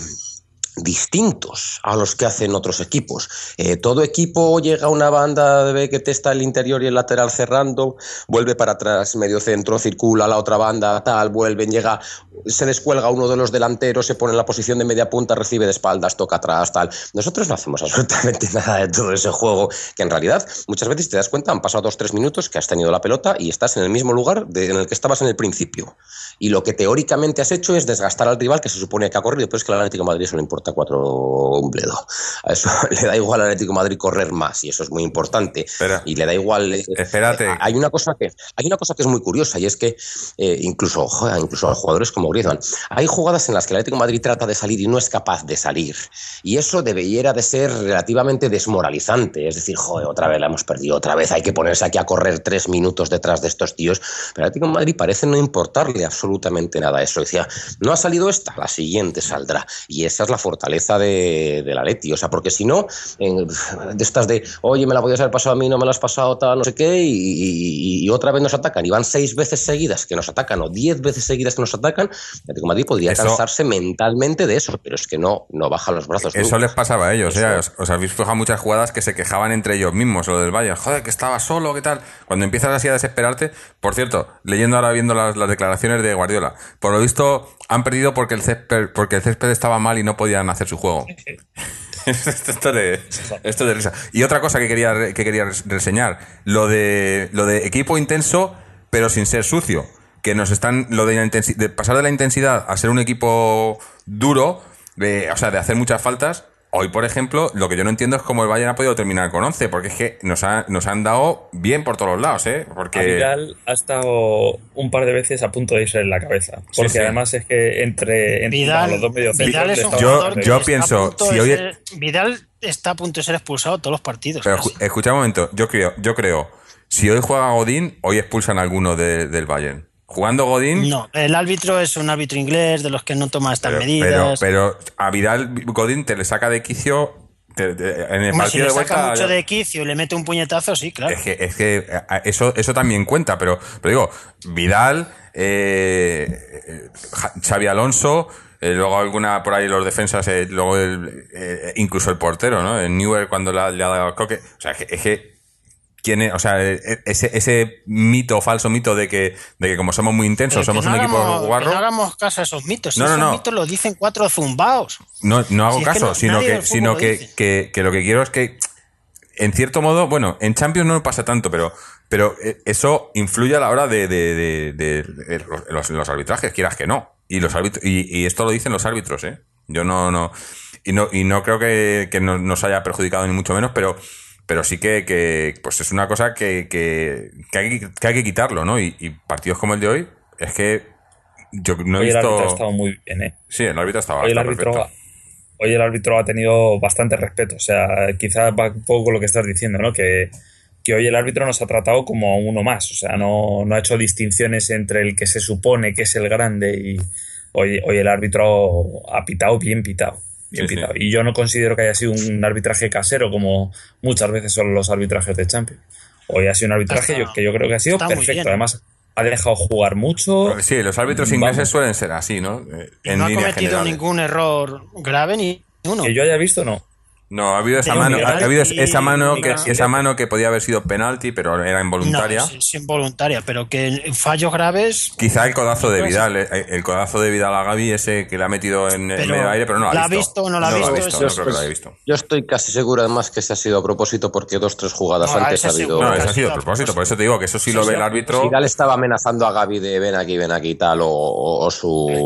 distintos a los que hacen otros equipos. Eh, todo equipo llega a una banda, ve que te está el interior y el lateral cerrando, vuelve para atrás, medio centro, circula a la otra banda, tal, vuelven, llega, se descuelga uno de los delanteros, se pone en la posición de media punta, recibe de espaldas, toca atrás, tal. Nosotros no hacemos absolutamente nada de todo ese juego, que en realidad muchas veces te das cuenta, han pasado dos, tres minutos que has tenido la pelota y estás en el mismo lugar de, en el que estabas en el principio. Y lo que teóricamente has hecho es desgastar al rival, que se supone que ha corrido, pero es que al Atlético de Madrid eso le importa cuatro un bledo. A eso le da igual al Atlético de Madrid correr más, y eso es muy importante. Espera. Y le da igual. eh, Espérate. eh, hay una cosa que hay una cosa que es muy curiosa, y es que eh, incluso, joder, incluso a los jugadores como Griezmann, hay jugadas en las que el Atlético de Madrid trata de salir y no es capaz de salir. Y eso debería de ser relativamente desmoralizante. Es decir, joder, otra vez la hemos perdido, otra vez hay que ponerse aquí a correr tres minutos detrás de estos tíos. Pero el Atlético de Madrid parece no importarle absolutamente nada a eso. Decía, no ha salido esta, la siguiente saldrá. Y esa es la fortaleza de, del Atleti. O sea, porque si no, en, de estas de, oye, me la podías haber pasado a mí, no me la has pasado, tal, no sé qué, y, y, y otra vez nos atacan. Y van seis veces seguidas que nos atacan, o diez veces seguidas que nos atacan. El Atlético de Madrid podría Eso- cansarse mentalmente de eso, pero es que no, no baja los brazos. Eso nunca. les pasaba a ellos, Eso. ¿eh? Os, os habéis fijado muchas jugadas que se quejaban entre ellos mismos, lo del Bayern. Joder, que estaba solo, ¿qué tal? Cuando empiezas así a desesperarte, por cierto, leyendo ahora, viendo las, las declaraciones de Guardiola, por lo visto han perdido porque el césped, porque el césped estaba mal y no podían hacer su juego. esto, de, esto de risa. Y otra cosa que quería, re- que quería res- reseñar, lo de, lo de equipo intenso, pero sin ser sucio. Que nos están, lo de, la intensi- de pasar de la intensidad a ser un equipo duro, de, o sea, de hacer muchas faltas, hoy, por ejemplo, lo que yo no entiendo es cómo el Bayern ha podido terminar con once, porque es que nos, ha, nos han dado bien por todos los lados, ¿eh? Porque... A Vidal ha estado un par de veces a punto de irse en la cabeza. Porque Sí, sí. además es que entre, entre Vidal, los dos mediocentros... Vidal es un le Yo- jugador que yo está pienso, a punto si de hoy- ser- Vidal está a punto de ser expulsado de todos los partidos. Pero casi. escu- escucha un momento, yo creo, yo creo, si hoy juega Godín, hoy expulsan a alguno de- del Bayern. Jugando Godín... No, el árbitro es un árbitro inglés de los que no toma estas Pero, medidas. pero, pero a Vidal Godín te le saca de quicio te- te- en el Hombre, si partido le de saca vuelta. mucho de quicio y le mete un puñetazo, sí, claro. Es que, es que a- eso, eso también cuenta, pero, pero digo, Vidal, eh, eh, Ja- Xavi Alonso, eh, luego alguna por ahí los defensas, eh, luego el, eh, incluso el portero, ¿no? El Neuer cuando la- le ha dado el coque. O sea, es que, es que ¿quién es? O sea, eh, ese, ese mito, falso mito de que, de que como somos muy intensos, Pero somos que no un equipo hagamos- guarro. que no hagamos caso a esos mitos. Si No, no, esos no. mitos los dicen cuatro zumbaos. No, no hago Si es que caso, no- sino nadie que, del fútbol sino lo que, dice. que, que lo que quiero es que, en cierto modo, bueno, en Champions no me pasa tanto, pero, pero eh, eso influye a la hora de, de, de, de- de los, los- los arbitrajes, quieras que no. Y los árbitros, y, y esto lo dicen los árbitros, ¿eh? Yo no, no, y no, y no creo que, que no- nos haya perjudicado ni mucho menos, pero, pero sí que, que pues es una cosa que, que, que, hay, que hay que quitarlo, ¿no? Y, y partidos como el de hoy, es que yo no he Hoy el árbitro ha visto. estado muy bien, ¿eh? Sí, el árbitro estaba. Hoy el está árbitro, perfecto. hoy el árbitro ha tenido bastante respeto. O sea, quizás va un poco con lo que estás diciendo, ¿no? Que, que hoy el árbitro nos ha tratado como a uno más. O sea, no, no ha hecho distinciones entre el que se supone que es el grande y hoy, hoy el árbitro ha pitado bien pitado. Bien Sí, sí. pitado. Y yo no considero que haya sido un arbitraje casero como muchas veces son los arbitrajes de Champions. Hoy ha sido un arbitraje Está- yo- que yo creo que ha sido está muy perfecto. bien. Además, ha dejado jugar mucho. Sí, los árbitros Vamos. ingleses suelen ser así, ¿no? Eh, Y En no ha líneas cometido generales. ningún error grave ni uno. Que yo haya visto, no. No, ha habido esa De mano, ha penalti, habido esa mano que penalti. esa mano que podía haber sido penalti, pero era involuntaria. No, es, es involuntaria, pero que fallos graves. Quizá el codazo de Yo creo Vidal, eh, el codazo de Vidal a Gavi, ese que le ha metido en el Pero, medio aire, pero no lo ¿la ha ha visto. visto o no la ha lo visto? no Eso creo es- que lo haya visto. Yo estoy casi seguro además que se ha sido a propósito porque dos, tres jugadas No, antes ese ha habido... seguro. No, ese ha ha sido sido a a propósito, por eso propósito. te digo que eso sí lo ve el árbitro. Vidal estaba amenazando a Gavi de ven aquí, ven aquí y tal, o, o, o su,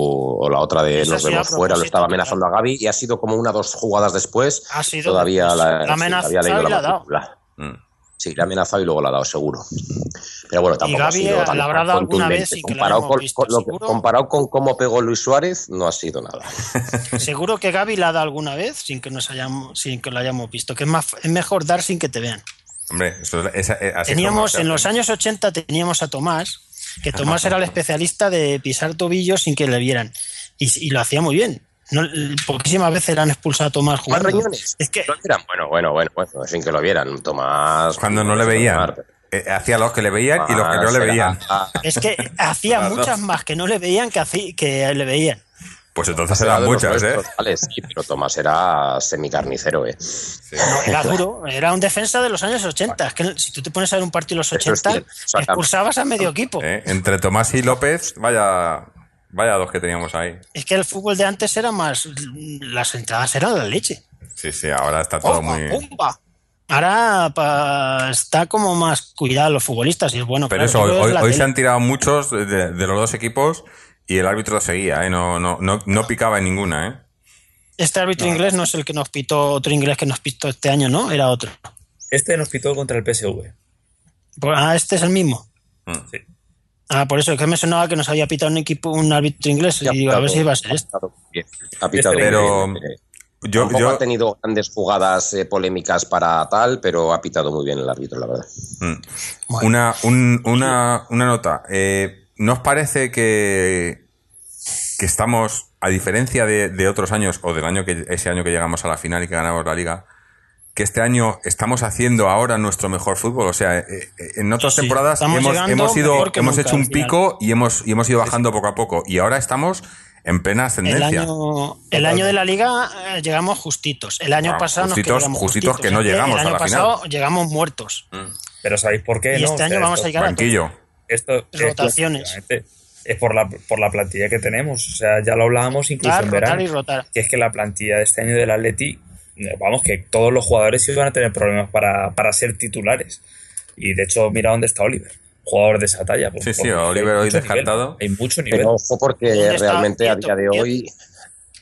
o la otra de Eso nos sí, a vemos fuera, lo propósito, estaba total. amenazando a Gavi y ha sido como una o dos jugadas después. Ha sido todavía después. la, La sí, amenaza había leído y la la ha dado. matrícula. Mm. Sí, le ha amenazado y luego la ha dado seguro. Pero bueno, tampoco Gavi ha sido tan, la habrá tan dado alguna contundente. vez sin que la comparado, hayamos con, visto, con lo que- ¿seguro? comparado con cómo pegó Luis Suárez, no ha sido nada. Seguro que Gaby la da alguna vez sin que nos hayamos, sin que lo hayamos visto. Que es más, es mejor dar sin que te vean. Hombre, eso es, esa- eh, así es como Teníamos, se en hace. los años ochenta teníamos a Tomás, que Tomás era el especialista de pisar tobillos sin que le vieran. Y, y lo hacía muy bien. No, poquísimas veces le han expulsado a Tomás ¿Más jugando. riñones? Es que ¿Lo vieran? Bueno, bueno, bueno, bueno, sin que lo vieran. Tomás... Cuando no le veían. Eh, hacía los que le veían y los que no le veían. es que hacía Las dos. muchas más que no le veían que, hacía, que le veían. Pues entonces Era eran de los muchas, ¿eh? nuestros, vale, sí, pero Tomás era semicarnicero, ¿eh? No, era duro, era un defensa de los años ochenta. Es que si tú te pones a ver un partido de los Eso es ochenta, cierto. O sea, expulsabas a medio equipo. Eh, Entre Tomás y López, vaya, vaya dos que teníamos ahí. Es que el fútbol de antes era más. Las entradas eran la leche. Sí, sí, ahora está todo ¡Pumba, muy... pumba! Ahora pa- está como más cuidado los futbolistas y es bueno. Pero claro, eso, yo creo hoy, que la hoy tele- se han tirado muchos de, de los dos equipos y el árbitro seguía, ¿eh? No, no, no, no picaba en ninguna, ¿eh? Este árbitro inglés no es el que nos pitó, otro inglés que nos pitó este año, ¿no? Era otro. Este nos pitó contra el P S V. Pues, ah, este es el mismo. Mm. Sí. Ah, por eso es que me sonaba que nos había pitado un equipo, un árbitro inglés. Y digo, a ver si iba a ser este. Ha pitado bien. Ha pitado Este, pero- bien, eh. Yo, Tampoco yo, ha tenido grandes jugadas eh, polémicas para tal, pero ha pitado muy bien el árbitro, la verdad. Mm. Una, un- una, una nota. Eh, ¿No os parece que, que estamos, a diferencia de, de otros años, o del año que ese año que llegamos a la final y que ganamos la liga, que este año estamos haciendo ahora nuestro mejor fútbol? O sea, eh, eh, en otras Sí, temporadas estamos hemos, llegando hemos, ido, mejor que hemos nunca hecho un al final. pico y hemos, y hemos ido bajando poco a poco. Y ahora estamos en plena El ascendencia. año, el año de la liga eh, llegamos justitos. El año Ah, pasado justitos, nos quedamos justitos que no O sea, llegamos el año a la pasado llegamos muertos. Pero ¿sabéis por qué? Y no? este O sea, año vamos esto- a llegar a Banquillo. Esto Rotaciones. efectivamente, es por la, por la plantilla que tenemos. O sea, ya lo hablábamos incluso rotar, en rotar verano. y rotar. Que es que la plantilla de este año del Atleti, eh, vamos, que todos los jugadores iban a tener problemas para, para ser titulares. Y de hecho, mira dónde está Oliver, jugador de esa talla. Pues, Sí, sí, porque Oliver hay hoy mucho descartado. nivel, hay mucho nivel. Pero ojo porque ¿Dónde está realmente a Quieto, día de quieto? hoy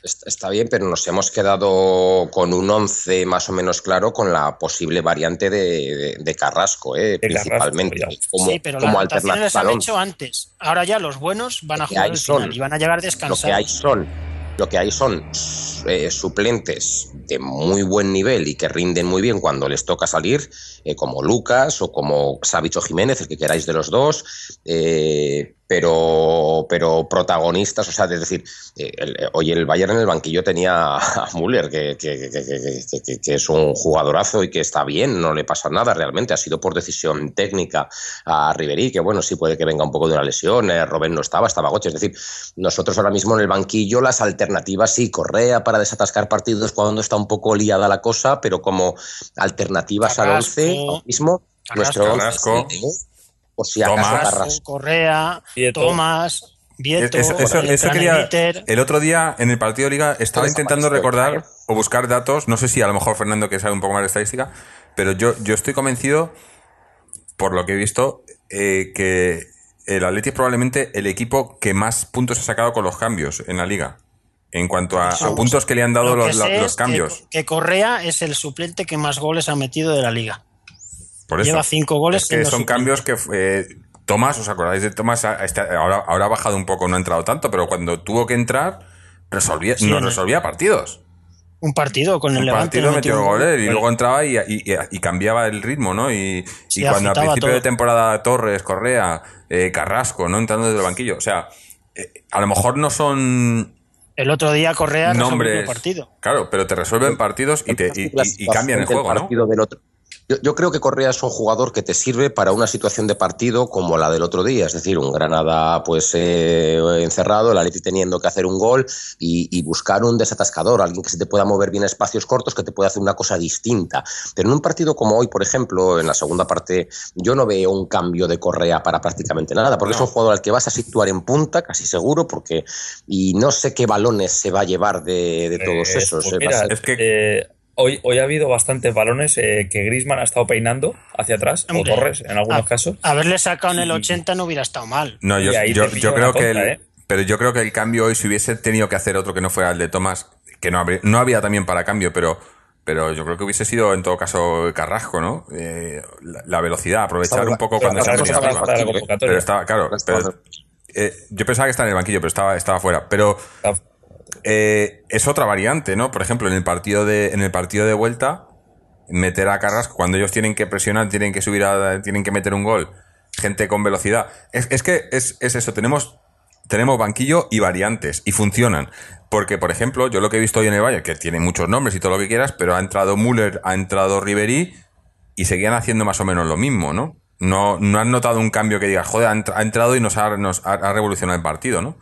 Está bien, pero nos hemos quedado con un once más o menos claro con la posible variante de, de, de Carrasco, eh, De principalmente. Carrasco, como, Sí, pero como las rotaciones las alternativa han al once. hecho antes. Ahora ya los buenos van a Lo que jugar hay el son- final y van a llegar Lo que hay descansados. son, lo que hay son eh, suplentes de muy buen nivel y que rinden muy bien cuando les toca salir, eh, como Lucas o como Savic o Jiménez, el que queráis de los dos, eh, pero, pero protagonistas, o sea, es decir, eh, el, hoy el Bayern en el banquillo tenía a Müller, que, que, que, que, que, que es un jugadorazo y que está bien, no le pasa nada realmente, ha sido por decisión técnica a Ribery, que bueno, sí puede que venga un poco de una lesión, eh, Robben no estaba, estaba Götze, es decir, nosotros ahora mismo en el banquillo las alternativas sí, Correa para desatascar partidos cuando está un poco liada la cosa, pero como alternativas al Carrasco, once, ahora mismo, Carrasco, nuestro once Carrasco, es el de, por si acaso Tomás. Carrasco. Correa, Vieto. Tomás, Vieto, eso, eso, el eso quería. Craneviter. El otro día en el partido de Liga estaba Eso intentando desapareció, recordar ¿eh? o buscar datos. No sé si a lo mejor Fernando que sabe un poco más de estadística, pero yo, yo estoy convencido, por lo que he visto, eh, que el Atleti es probablemente el equipo que más puntos ha sacado con los cambios en la Liga. En cuanto a, a puntos que le han dado Lo que los, sé los es cambios. Que, que Correa es el suplente que más goles ha metido de la liga. Por eso. Lleva cinco goles Es que siendo son suplente. cambios que. Eh, Tomás, ¿os acordáis de Tomás? A- está- Ahora, ahora ha bajado un poco, no ha entrado tanto, pero cuando tuvo que entrar, resolvía, Sí, no en el- resolvía partidos. Un partido con el Un Levante. partido no metió un gol. goles y Bueno, luego entraba y, y- y- y cambiaba el ritmo, ¿no? Y, Sí, y cuando a agitaba principio todo. de temporada Torres, Correa, eh, Carrasco, ¿no? Entrando desde el banquillo. O sea, eh, a lo mejor no son El otro día Correa resolvió nombres. el partido. Claro, pero te resuelven partidos y, te, y, La y- y cambian el situación del juego, ¿no? partido del otro. Yo, yo creo que Correa es un jugador que te sirve para una situación de partido como la del otro día, es decir, un Granada pues eh, encerrado, el Atleti teniendo que hacer un gol y, y buscar un desatascador, alguien que se te pueda mover bien a espacios cortos, que te pueda hacer una cosa distinta. Pero en un partido como hoy, por ejemplo, en la segunda parte, yo no veo un cambio de Correa para prácticamente nada, porque No. es un jugador al que vas a situar en punta, casi seguro, porque y no sé qué balones se va a llevar de, de todos Eh, esos. pues eh, va a mira, ser- Es que- eh, hoy, hoy ha habido bastantes balones eh, que Griezmann ha estado peinando hacia atrás, Hombre, o Torres en algunos a- casos. Haberle sacado en el Y- ochenta no hubiera estado mal. No, yo, Y ahí yo, te yo pillo creo una que contra, el, ¿eh? pero yo creo que el cambio hoy, si hubiese tenido que hacer otro que no fuera el de Tomás, que no habría, no había también para cambio, pero, pero yo creo que hubiese sido en todo caso Carrasco, ¿no? Eh, la, la velocidad, aprovechar Estaba- un poco pero cuando se ha Carrasco venido estaba arriba. fuera de la Pero convocatoria. Pero estaba, claro, pero, eh, yo pensaba que estaba en el banquillo, pero estaba, estaba fuera. Pero eh, es otra variante, ¿no? Por ejemplo, en el partido de, en el partido de vuelta, meter a Carrasco cuando ellos tienen que presionar, tienen que subir a, tienen que meter un gol, gente con velocidad. Es, es que es, es eso, tenemos, tenemos banquillo y variantes, y funcionan. Porque, por ejemplo, yo lo que he visto hoy en el Bayern, que tiene muchos nombres y todo lo que quieras, pero ha entrado Müller, ha entrado Ribery, y seguían haciendo más o menos lo mismo, ¿no? No, no han notado un cambio que digas, joder, ha, entra- ha entrado y nos ha, nos ha, ha revolucionado el partido, ¿no?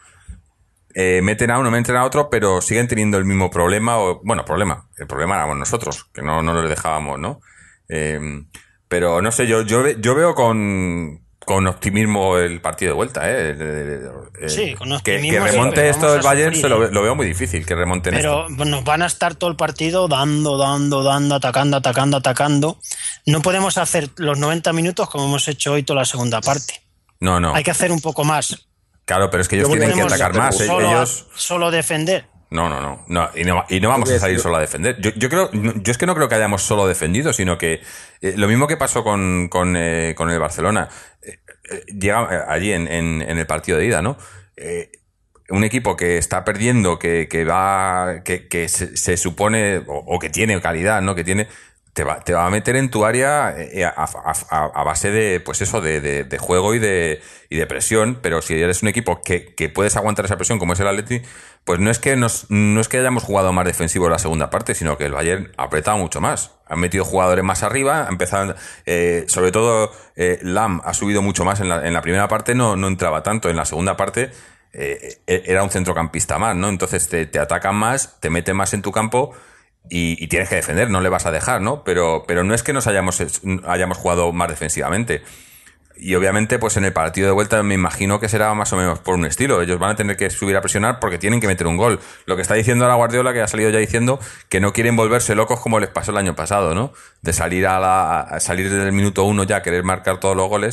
Eh, meten a uno, meten a otro, pero siguen teniendo el mismo problema, o, bueno, problema, el problema éramos nosotros, que no, no les dejábamos, ¿no? Eh, pero no sé, yo, yo, ve- yo veo con, con optimismo el partido de vuelta, ¿eh? Eh, eh, Sí, con que, optimismo que sí, remonte pero esto vamos del a Bayern, sufrir, se lo, ¿eh? lo veo muy difícil que remonten Pero esto. nos van a estar todo el partido dando, dando, dando, atacando, atacando, atacando. No podemos hacer los noventa minutos como hemos hecho hoy toda la segunda parte. No, no. Hay que hacer un poco más. Claro, pero es que ellos Yo tienen que podemos atacar más. eh, Solo, Ellos. solo defender. No, no, no. no y, no y no vamos a salir solo a defender. Yo, yo creo, no- yo es que no creo que hayamos solo defendido, sino que eh, lo mismo que pasó con, con, eh, con el Barcelona. Eh, eh, llega eh, allí en, en, en el partido de ida, ¿no? Eh, un equipo que está perdiendo, que, que va, que, que se, se supone, o, o que tiene calidad, ¿no? Que tiene, te va, te va a meter en tu área eh, a, a- a- a base de, pues eso, de, de, de juego y de, y de presión, pero si eres un equipo que, que puedes aguantar esa presión como es el Atleti, pues no es que nos, no es que hayamos jugado más defensivo en la segunda parte, sino que el Bayern ha apretado mucho más. Han metido jugadores más arriba, empezaron, eh, sobre todo eh, Lam ha subido mucho más en la, en la primera parte, no, no entraba tanto, en la segunda parte eh, era un centrocampista más, ¿no? Entonces te, te atacan más, te meten más en tu campo y, y tienes que defender, no le vas a dejar, ¿no? Pero, pero no es que nos hayamos, hayamos jugado más defensivamente. Y obviamente, pues en el partido de vuelta me imagino que será más o menos por un estilo. Ellos van a tener que subir a presionar porque tienen que meter un gol. Lo que está diciendo ahora Guardiola, que ha salido ya diciendo que no quieren volverse locos como les pasó el año pasado, ¿no? De salir a la, a salir desde el minuto uno ya a querer marcar todos los goles.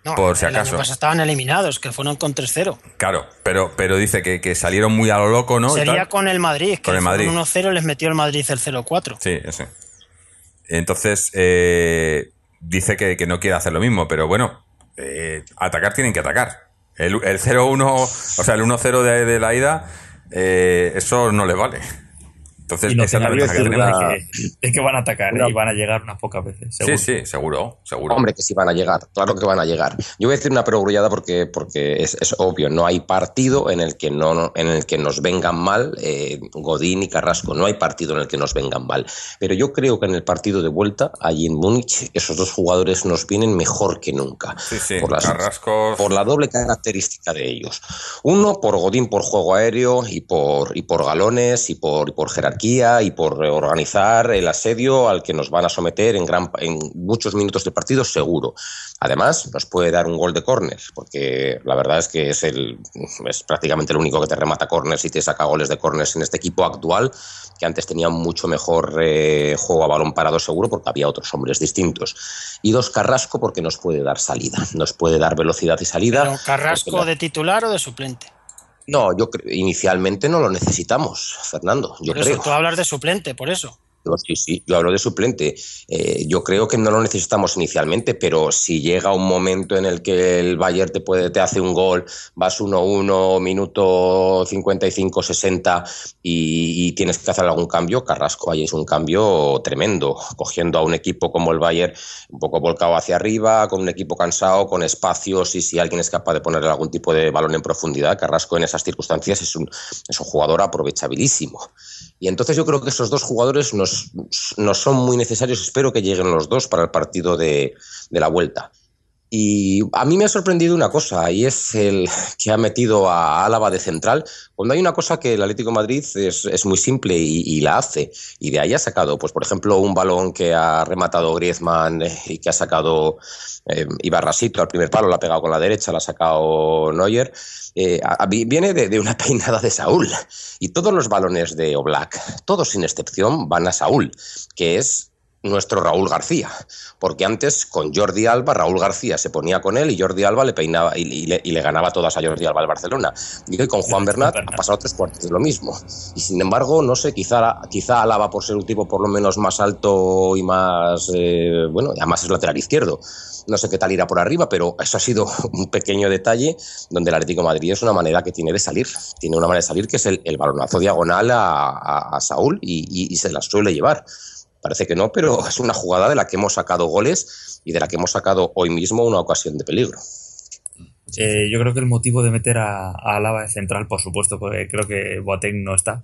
No, por si el acaso. año pasado estaban eliminados, que fueron con tres cero. Claro, pero, pero dice que, que salieron muy a lo loco, ¿no? Sería con el Madrid, que con el Madrid. uno cero les metió el Madrid el cero cuatro. Sí, eso. Entonces, eh, dice que, que no quiere hacer lo mismo, pero bueno, eh, atacar tienen que atacar. El, el cero uno, o sea, el uno cero de, de la ida, eh, eso no les vale. Entonces, y no esa es la tengan ventaja que duda tenemos. de que, es que van a atacar Una- y van a llegar unas pocas veces. Seguro. Sí, sí, seguro, seguro. Hombre, que sí van a llegar, claro que van a llegar. Yo voy a decir una perogrullada porque, porque es, es obvio, no hay partido en el que, no, en el que nos vengan mal eh, Godín y Carrasco, no hay partido en el que nos vengan mal. Pero yo creo que en el partido de vuelta, allí en Múnich, esos dos jugadores nos vienen mejor que nunca. Sí, sí, por, las, Carrasco... por la doble característica de ellos. Uno, por Godín, por juego aéreo y por, y por galones y por, y por jerarquía y por organizar el asedio al que nos van a someter en, gran, en muchos minutos de partido, seguro. Además, nos puede dar un gol de córner, porque la verdad es que es, el, es prácticamente el único que te remata córners y te saca goles de córners en este equipo actual, que antes tenía mucho mejor eh, juego a balón parado seguro, porque había otros hombres distintos. Y dos, Carrasco, porque nos puede dar salida, nos puede dar velocidad y salida. Pero ¿Carrasco la... de titular o de suplente? No, yo creo, inicialmente no lo necesitamos, Fernando, yo Por creo. eso, tú hablas de suplente, por eso. Sí, sí, yo hablo de suplente. Eh, yo creo que no lo necesitamos inicialmente, pero si llega un momento en el que el Bayern te, puede, te hace un gol, vas uno uno, minuto cincuenta y cinco, sesenta y, y tienes que hacer algún cambio, Carrasco ahí es un cambio tremendo, cogiendo a un equipo como el Bayern un poco volcado hacia arriba, con un equipo cansado, con espacios y si alguien es capaz de ponerle algún tipo de balón en profundidad, Carrasco en esas circunstancias es un, es un jugador aprovechabilísimo. Y entonces yo creo que esos dos jugadores nos, nos son muy necesarios, espero que lleguen los dos para el partido de, de la vuelta. Y a mí me ha sorprendido una cosa, y es el que ha metido a Álava de central, cuando hay una cosa que el Atlético de Madrid es, es muy simple y, y la hace, y de ahí ha sacado, pues por ejemplo, un balón que ha rematado Griezmann eh, y que ha sacado eh, Ibarrasito al primer palo, la ha pegado con la derecha, la ha sacado Neuer, eh, a, a, viene de, de una peinada de Saúl, y todos los balones de Oblak, todos sin excepción, van a Saúl, que es nuestro Raúl García, porque antes con Jordi Alba, Raúl García se ponía con él y Jordi Alba le peinaba y, y, le, y le ganaba todas a Jordi Alba al Barcelona. Y hoy con Juan Bernat ha pasado tres cuartos de lo mismo. Y sin embargo, no sé, quizá, quizá Alaba por ser un tipo por lo menos más alto y más, eh, bueno, además es lateral izquierdo. No sé qué tal irá por arriba, pero eso ha sido un pequeño detalle donde el Atlético de Madrid es una manera que tiene de salir. Tiene una manera de salir que es el, el balonazo diagonal a, a, a Saúl y, y, y se la suele llevar. Parece que no, pero es una jugada de la que hemos sacado goles y de la que hemos sacado hoy mismo una ocasión de peligro. Eh, yo creo que el motivo de meter a, a Álava de central, por supuesto, porque creo que Boateng no está.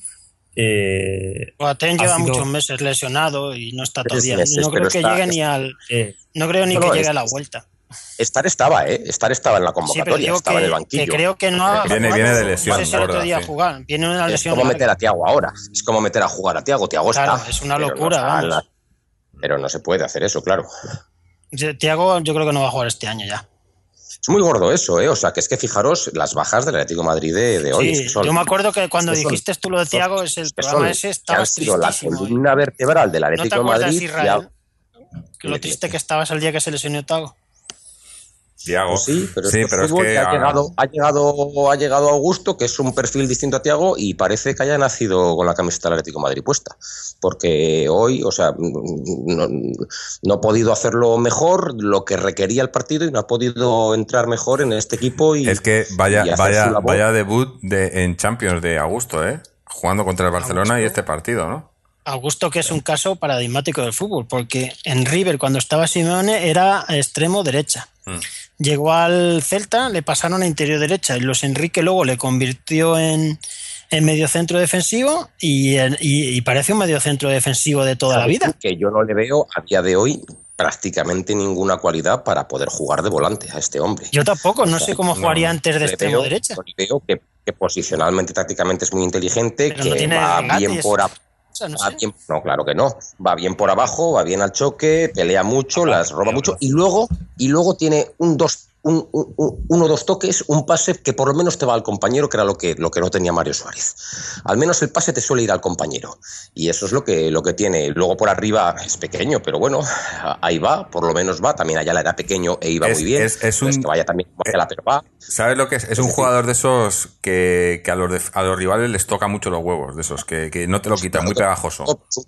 Eh, Boateng lleva sido... muchos meses lesionado y no está todavía. Meses, no creo que está, llegue es... ni al. Eh, no creo ni no, que no, llegue es... a la vuelta. Estar estaba, ¿eh? Estar estaba en la convocatoria, sí, estaba que, en el banquillo. Que creo que no ha viene, viene de lesión. No sé si el otro día sí. jugar. Viene una lesión. Es como larga. meter a Thiago ahora. Es como meter a jugar a Thiago. Thiago claro, está. Es una locura, pero no, vamos. la... pero no se puede hacer eso, claro. Thiago yo creo que no va a jugar este año ya. Es muy gordo eso, ¿eh? O sea, que es que fijaros las bajas del Atlético de Madrid de, de hoy. Sí, es que son, yo me acuerdo que cuando es que dijiste son, tú lo de Thiago, es el es que programa son, ese estaba han sido la columna ¿eh? vertebral del Atlético ¿No te de Madrid. Israel? Ya... Que lo triste que estabas el día que se lesionó Thiago. Thiago. Pues sí, pero, sí, es, pero es que ha, llegado, ha, llegado, ha llegado Augusto, que es un perfil distinto a Thiago, y parece que haya nacido con la camiseta del Atlético de Madrid puesta. Porque hoy, o sea, no, no ha podido hacerlo mejor, lo que requería el partido, y no ha podido entrar mejor en este equipo. Y, es que vaya, y vaya, vaya debut de, en Champions de Augusto, ¿eh? Jugando contra el Barcelona Augusto. Y este partido, ¿no? Augusto, que es un caso paradigmático del fútbol, porque en River, cuando estaba Simeone, era extremo derecha. Mm. Llegó al Celta, le pasaron a interior derecha y Luis Enrique luego le convirtió en, en mediocentro defensivo y, y, y parece un mediocentro defensivo de toda la vida. Que yo no le veo a día de hoy prácticamente ninguna cualidad para poder jugar de volante a este hombre. Yo tampoco, no o sea, sé cómo jugaría no, antes de extremo veo, derecha. Veo que, que posicionalmente, tácticamente es muy inteligente, pero que no tiene va bien por abajo. O sea, no, sé. bien, no, claro que no. Va bien por abajo, va bien al choque, pelea mucho, ah, las roba mucho y luego, y luego tiene un dos un, un, uno o dos toques, un pase que por lo menos te va al compañero, que era lo que, lo que no tenía Mario Suárez. Al menos el pase te suele ir al compañero. Y eso es lo que, lo que tiene. Luego por arriba es pequeño, pero bueno, ahí va, por lo menos va. También Ayala era pequeño e iba es, muy bien. Es, es un, es que vaya también como Ayala, pero va. ¿Sabes lo que es? Es, es un decir, jugador de esos que, que a, los de, a los rivales les toca mucho los huevos, de esos que, que no te lo quitan, muy pegajoso.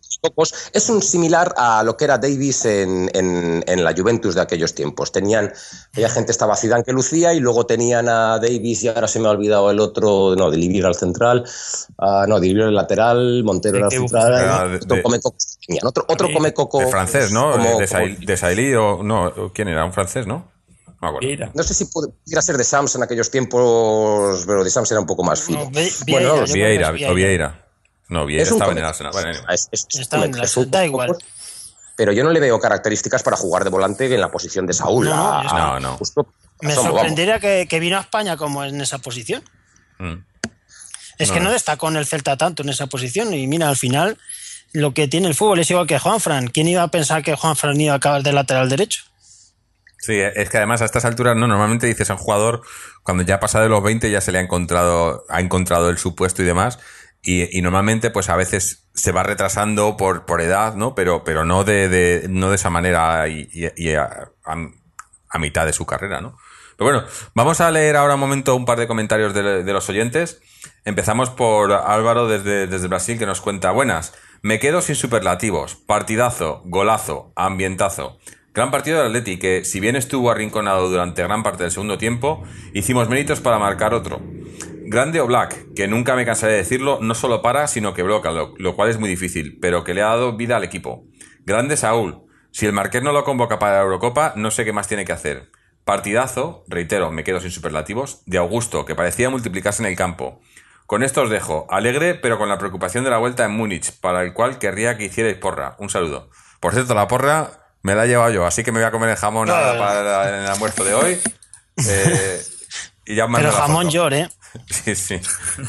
Es un similar a lo que era Davis en, en, en la Juventus de aquellos tiempos. Tenían, aquella gente estaba Zidane que lucía y luego tenían a Davis y ahora se me ha olvidado el otro, no, de Livir al central, uh, no, de Livir al lateral, Montero al central, ah, de, otro Comecoco. Otro, otro Comecoco. De francés, ¿no? Como, de, Sail, de Sailly o no, ¿quién era? Un francés, ¿no? No, bueno. no sé si pudiera ser de Sams en aquellos tiempos, pero de Sams era un poco más fino. No, Vieira, bueno, no, Vieira, Vieira. O Vieira. No, Vieira estaba en el Arsenal. Bueno, anyway. es, es, es, estaba en el Arsenal, da igual. Pero yo no le veo características para jugar de volante en la posición de Saúl. No, a, a, no, no. Justo, me somos, sorprendería que, que vino a España como en esa posición. Mm. Es no, que no destacó en el Celta tanto en esa posición y mira, al final lo que tiene el fútbol es igual que Juanfran. ¿Quién iba a pensar que Juanfran iba a acabar de lateral derecho? Sí, es que además a estas alturas no, normalmente dices a un jugador cuando ya pasa de los veinte ya se le ha encontrado, ha encontrado el supuesto y demás. Y, y normalmente, pues a veces se va retrasando por, por edad, ¿no? Pero, pero no de, de, no de esa manera y, y, y a, a, a mitad de su carrera, ¿no? Pero bueno, vamos a leer ahora un momento un par de comentarios de, de los oyentes. Empezamos por Álvaro desde, desde Brasil, que nos cuenta: buenas, me quedo sin superlativos. Partidazo, golazo, ambientazo. Gran partido del Atleti, que si bien estuvo arrinconado durante gran parte del segundo tiempo, hicimos méritos para marcar otro. Grande Oblak, que nunca me cansaré de decirlo, no solo para, sino que bloca, lo, lo cual es muy difícil, pero que le ha dado vida al equipo. Grande Saúl, si el Marqués no lo convoca para la Eurocopa, no sé qué más tiene que hacer. Partidazo, reitero, me quedo sin superlativos, de Augusto, que parecía multiplicarse en el campo. Con esto os dejo, alegre, pero con la preocupación de la vuelta en Múnich, para el cual querría que hicierais porra. Un saludo. Por cierto, la porra me la he llevado yo, así que me voy a comer el jamón no, para el almuerzo de hoy. Eh, y ya pero jamón york, ¿eh? Sí, sí.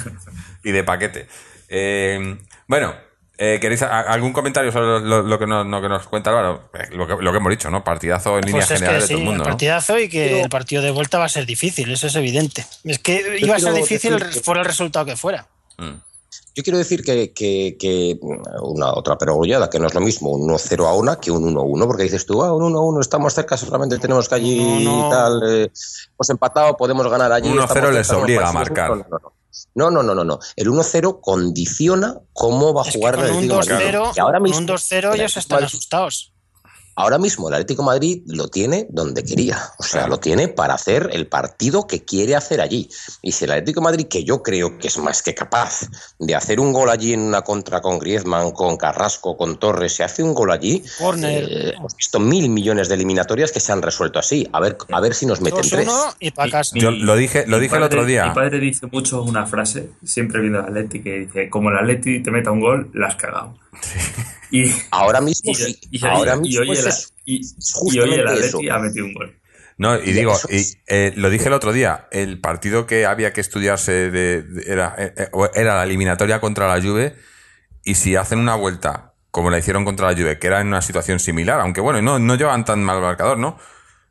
Y de paquete. Eh, bueno, eh, ¿queréis a, algún comentario sobre lo, lo, lo, que, nos, lo que nos cuenta Álvaro? Lo que, lo que hemos dicho, ¿no? Partidazo en pues líneas generales sí, de todo el mundo. Partidazo, ¿no? Y que pero, el partido de vuelta va a ser difícil, eso es evidente. Es que iba a ser difícil que, fuera el resultado que fuera. Mm. Yo quiero decir que, que, que una otra perogrullada, que no es lo mismo un uno cero a una que un uno uno, porque dices tú, ah, un uno uno, estamos cerca, solamente tenemos que allí no, no. tal, eh, hemos empatado, podemos ganar allí. uno cero les obliga a marcar. No, no, no. No, no, no, no, no. El uno cero condiciona cómo va a es jugar que con el Atlético un Madrid. Y ahora mismo, con un dos cero ellos están asustados. Ahora mismo el Atlético de Madrid lo tiene donde quería, o sea, claro. Lo tiene para hacer el partido que quiere hacer allí. Y si el Atlético de Madrid, que yo creo que es más que capaz de hacer un gol allí en una contra con Griezmann, con Carrasco, con Torres, se hace un gol allí, eh, hemos visto mil millones de eliminatorias que se han resuelto así. A ver, a ver si nos meten tres. Y para casa. Yo lo dije, lo dije padre, el otro día. Mi padre dice mucho una frase, siempre viendo al Atleti, que dice: como el Atleti te meta un gol, la has cagado. Sí. Y ahora mismo y, sí. Y, ahora y, mismo y, hoy, el, es, y, y hoy el Atleti ha metido un gol. No, y digo, y, eh, lo dije el otro día, el partido que había que estudiarse de, de, era, eh, era la eliminatoria contra la Juve, y si hacen una vuelta como la hicieron contra la Juve, que era en una situación similar, aunque bueno, no, no llevan tan mal marcador, ¿no?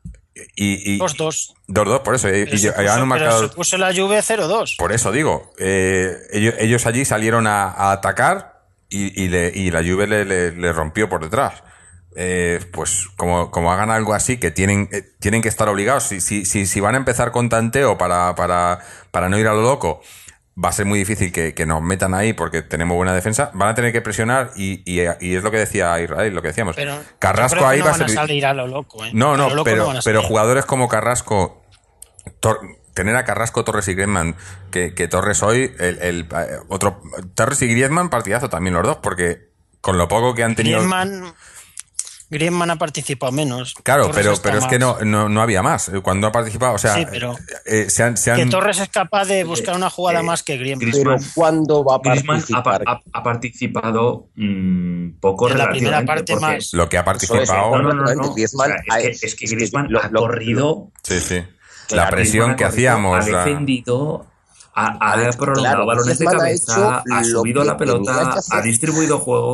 Y, y, dos dos. dos dos, por eso. Pero y se puso, un marcador, pero se puso la Juve cero dos. Por eso digo, eh, ellos, ellos allí salieron a, a atacar y, y, le, y la Juve le, le, le rompió por detrás. Eh, pues como, como hagan algo así, que tienen, eh, tienen que estar obligados. Si, si, si, si van a empezar con tanteo para, para, para no ir a lo loco, va a ser muy difícil que, que nos metan ahí porque tenemos buena defensa. Van a tener que presionar y, y, y es lo que decía Israel, lo que decíamos. Pero Carrasco ahí no va van a ser... a salir a lo loco, ¿eh? No, no, loco pero, no pero jugadores como Carrasco, Tor, tener a Carrasco, Torres y Griezmann, que, que Torres hoy, el, el, el otro, Torres y Griezmann, partidazo también los dos, porque con lo poco que han tenido... Griezmann... Griezmann ha participado menos. Claro, Torres pero, pero es más. que no, no, no había más. Cuando ha participado, o sea, sí, pero eh, se han, se han... que Torres es capaz de buscar una jugada eh, más que Griezmann. Pero ¿cuándo va a Griezmann participar? Ha, ha, ha participado mmm, poco en la primera parte más. Lo que ha participado... No, no, no, no. Griezmann, o sea, es, que, es que Griezmann lo, ha lo, corrido... Sí, sí. La presión que hacíamos... Ha defendido... Ha, ha prolongado claro, balones de cabeza, ha, ha subido la pelota, ha distribuido juego...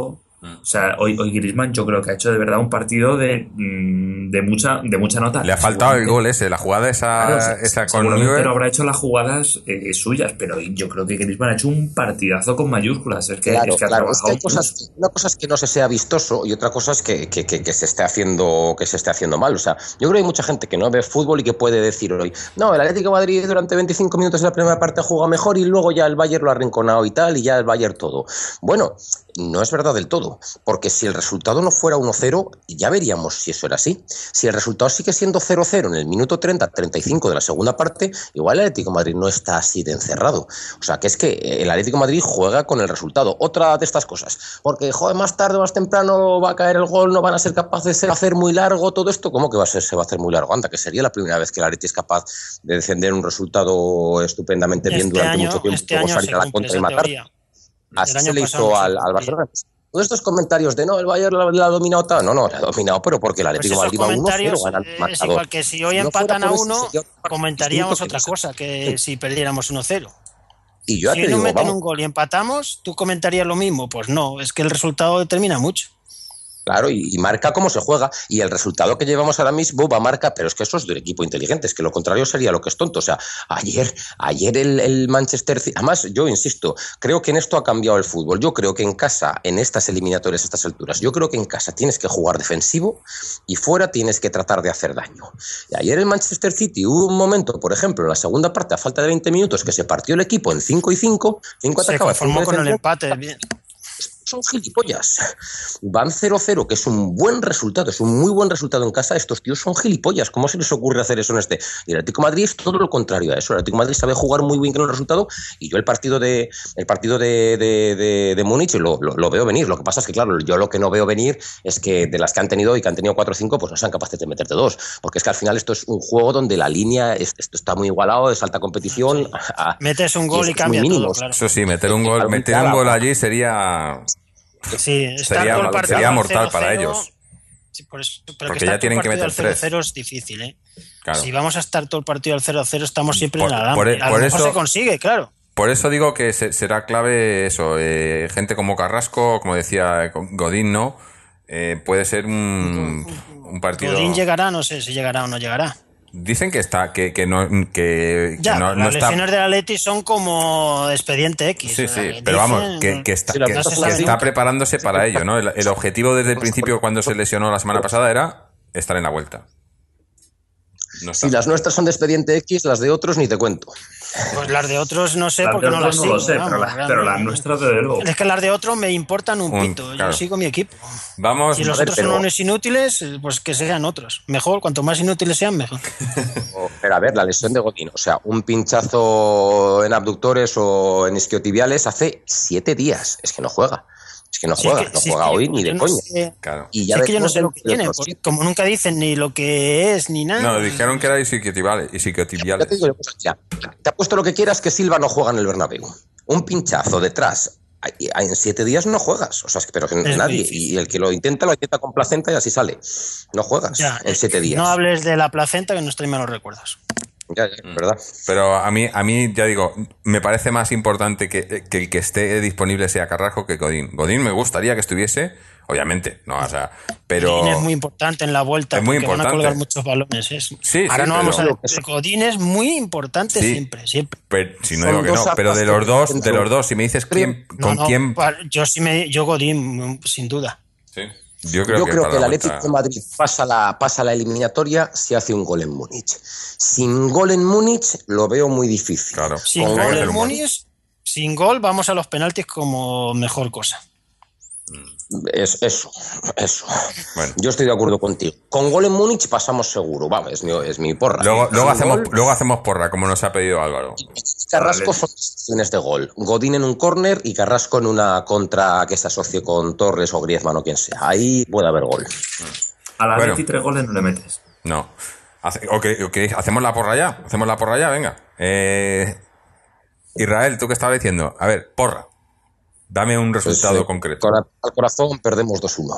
O sea, hoy, hoy Griezmann yo creo que ha hecho de verdad un partido de, de mucha de mucha nota. Le ha faltado el gol ese, la jugada esa, Claro, o sea, esa con seguramente Neuer. no habrá hecho las jugadas eh, suyas, pero yo creo que Griezmann ha hecho un partidazo con mayúsculas. Es que, Claro, es que ha claro, es que hay trabajado cosas, una cosa es que no se sea vistoso y otra cosa es que, que, que, que se esté haciendo que se esté haciendo mal. O sea, yo creo que hay mucha gente que no ve fútbol y que puede decir hoy, no, el Atlético de Madrid durante veinticinco minutos de la primera parte juega mejor y luego ya el Bayern lo ha arrinconado y tal, y ya el Bayern todo. Bueno, no es verdad del todo, porque si el resultado no fuera uno cero, ya veríamos si eso era así. Si el resultado sigue siendo cero cero en el minuto treinta treinta y cinco de la segunda parte, igual el Atlético de Madrid no está así de encerrado. O sea, que es que el Atlético de Madrid juega con el resultado. Otra de estas cosas, porque joder, más tarde o más temprano va a caer el gol, no van a ser capaces de hacer muy largo todo esto. ¿Cómo que va a ser, se va a hacer muy largo? Anda, que sería la primera vez que el Atlético es capaz de defender un resultado estupendamente bien Este durante año, mucho tiempo, este luego año salir se a la cumple contra y esa matar. teoría. Así El se año le pasado hizo se al, al cumplía. Barcelona. Todos estos comentarios de no, el Bayern la, la ha dominado tal. No, no, la ha dominado, pero porque el Pues Atlético de esos Madrid va uno cero comentarios ganando eh, es marcador. igual que si hoy Si no fuera empatan a por eso, uno, sería otro partido comentaríamos distinto que otra no sé. cosa que si perdiéramos uno cero. Y yo ya Si te hoy nos digo, meten vamos, un gol y empatamos, ¿tú comentarías lo mismo? Pues no, es que el resultado determina mucho. claro, y, y marca cómo se juega. Y el resultado que llevamos ahora mismo va a marca, pero es que eso es de un equipo inteligente, es que lo contrario sería lo que es tonto. O sea, ayer, ayer el, el Manchester City, además, yo insisto, creo que en esto ha cambiado el fútbol. Yo creo que en casa, en estas eliminatorias, a estas alturas, yo creo que en casa tienes que jugar defensivo y fuera tienes que tratar de hacer daño. Y ayer el Manchester City hubo un momento, por ejemplo, en la segunda parte, a falta de veinte minutos, que se partió el equipo en cinco y cinco, cinco Se atacaban, conformó cinco con el defendían. empate. Bien. Son gilipollas. Van cero cero, que es un buen resultado, es un muy buen resultado en casa. Estos tíos son gilipollas. ¿Cómo se les ocurre hacer eso en este? Y el Atlético de Madrid es todo lo contrario a eso. El Atlético de Madrid sabe jugar muy bien con el resultado y yo el partido de el partido de, de, de, de Múnich lo, lo, lo veo venir. Lo que pasa es que, claro, yo lo que no veo venir es que de las que han tenido y que han tenido cuatro o cinco, pues no sean capaces de meterte dos. Porque es que al final esto es un juego donde la línea, es, esto está muy igualado, es alta competición. Sí. A, Metes un gol y, es cambia muy todo, mínimo. claro. Eso sí, meter un gol, Claro, meter un claro. gol allí sería Sí, estar sería, todo el partido sería al mortal cero cero, para ellos. sí, por eso, pero Porque que ya estar todo tienen el que partido meter al cero tres. cero es difícil, ¿eh? Claro. Si vamos a estar todo el partido al cero cero, estamos siempre Por- en la por- gama. A por lo mejor eso- se consigue, claro. Por eso digo que se- será clave eso, eh, gente como Carrasco, como decía Godín, ¿no? Eh, puede ser un, un partido... Godín llegará, no sé si llegará o no llegará. Dicen que está, que, que no, que, Ya, que no, pero no las está... lesiones del Atleti son como expediente X. Sí, o sea, sí, que pero dicen- vamos, que, que está, Sí, la que, verdad que es que está sí. preparándose para ello, ¿no? El, el objetivo desde el principio cuando se lesionó la semana pasada era estar en la vuelta. No está. Si las nuestras son de expediente X, las de otros ni te cuento. Pues las de otros no sé Las porque de no otros las no sigo. lo sé, vamos, pero, la- realmente. pero las nuestras desde luego. Es que las de otros me importan un, Un- pito. claro. Yo sigo mi equipo. Vamos, Si los a ver, otros pero- son unos inútiles, pues que sean otros. Mejor, cuanto más inútiles sean, mejor. Pero a ver, la lesión de Godín, o sea, un pinchazo en abductores o en isquiotibiales hace siete días. Es que no juega. Es que no Si es juega, que- no si es juega que hoy yo- ni yo de no coña. sé- claro. Y Si ya es que yo no veremos sé lo del- que de tiene, otros porque siete. como nunca dicen ni lo que es ni nada. No, pues- dijeron que era isquiotibiales. Ya isquiotibiales. te digo yo cosas, ya. Te apuesto lo que quieras que Silva no juega en el Bernabéu. Un pinchazo detrás. ay- ay, En siete días no juegas. O sea, es que- pero que Es nadie. difícil. Y el que lo intenta, lo intenta con placenta y así sale. No juegas Ya, en siete días. no hables de la placenta que nos trae malos recuerdos. Ya, ya, ¿verdad? Pero a mí, a mí, ya digo, me parece más importante que, que el que esté disponible sea Carrasco que Godín. Godín me gustaría que estuviese, obviamente, no, o sea, pero... Godín es muy importante en la vuelta, Es muy porque van a importante. colgar muchos balones. Es- Sí, Ahora sí, no pero- vamos a ver. Godín es muy importante Sí. siempre, siempre. pero- si no Son digo que dos no, pero de armas los dos, que- de los dos, si me dices quién, No, con no, quién... pa- yo sí me, yo Godín, sin duda. Sí. Yo creo Yo que, creo para que el la Atlético vuelta- de Madrid pasa la, pasa la eliminatoria si hace un gol en Múnich. Sin gol en Múnich lo veo muy difícil. Claro. Sin Con gol que en hacer un gol. Múnich, sin gol vamos a los penaltis como mejor cosa. Es eso, eso. Bueno. Yo estoy de acuerdo contigo. Con gol en Múnich pasamos seguro. Vamos, es mi, es mi porra. Luego, luego, Sin hacemos, gol, luego hacemos porra, como nos ha pedido Álvaro. Carrasco son decisiones de gol. Godín en un córner y Carrasco en una contra que se asocie con Torres o Griezmann o quien sea. Ahí puede haber gol. A la Bueno. Atleti tres goles no le metes. No. Hace- ok, ok, hacemos la porra ya. Hacemos la porra ya, venga. Eh, Israel, ¿tú qué estabas diciendo? A ver, porra. Dame un Pues, resultado eh, concreto. Con a- al corazón perdemos dos uno.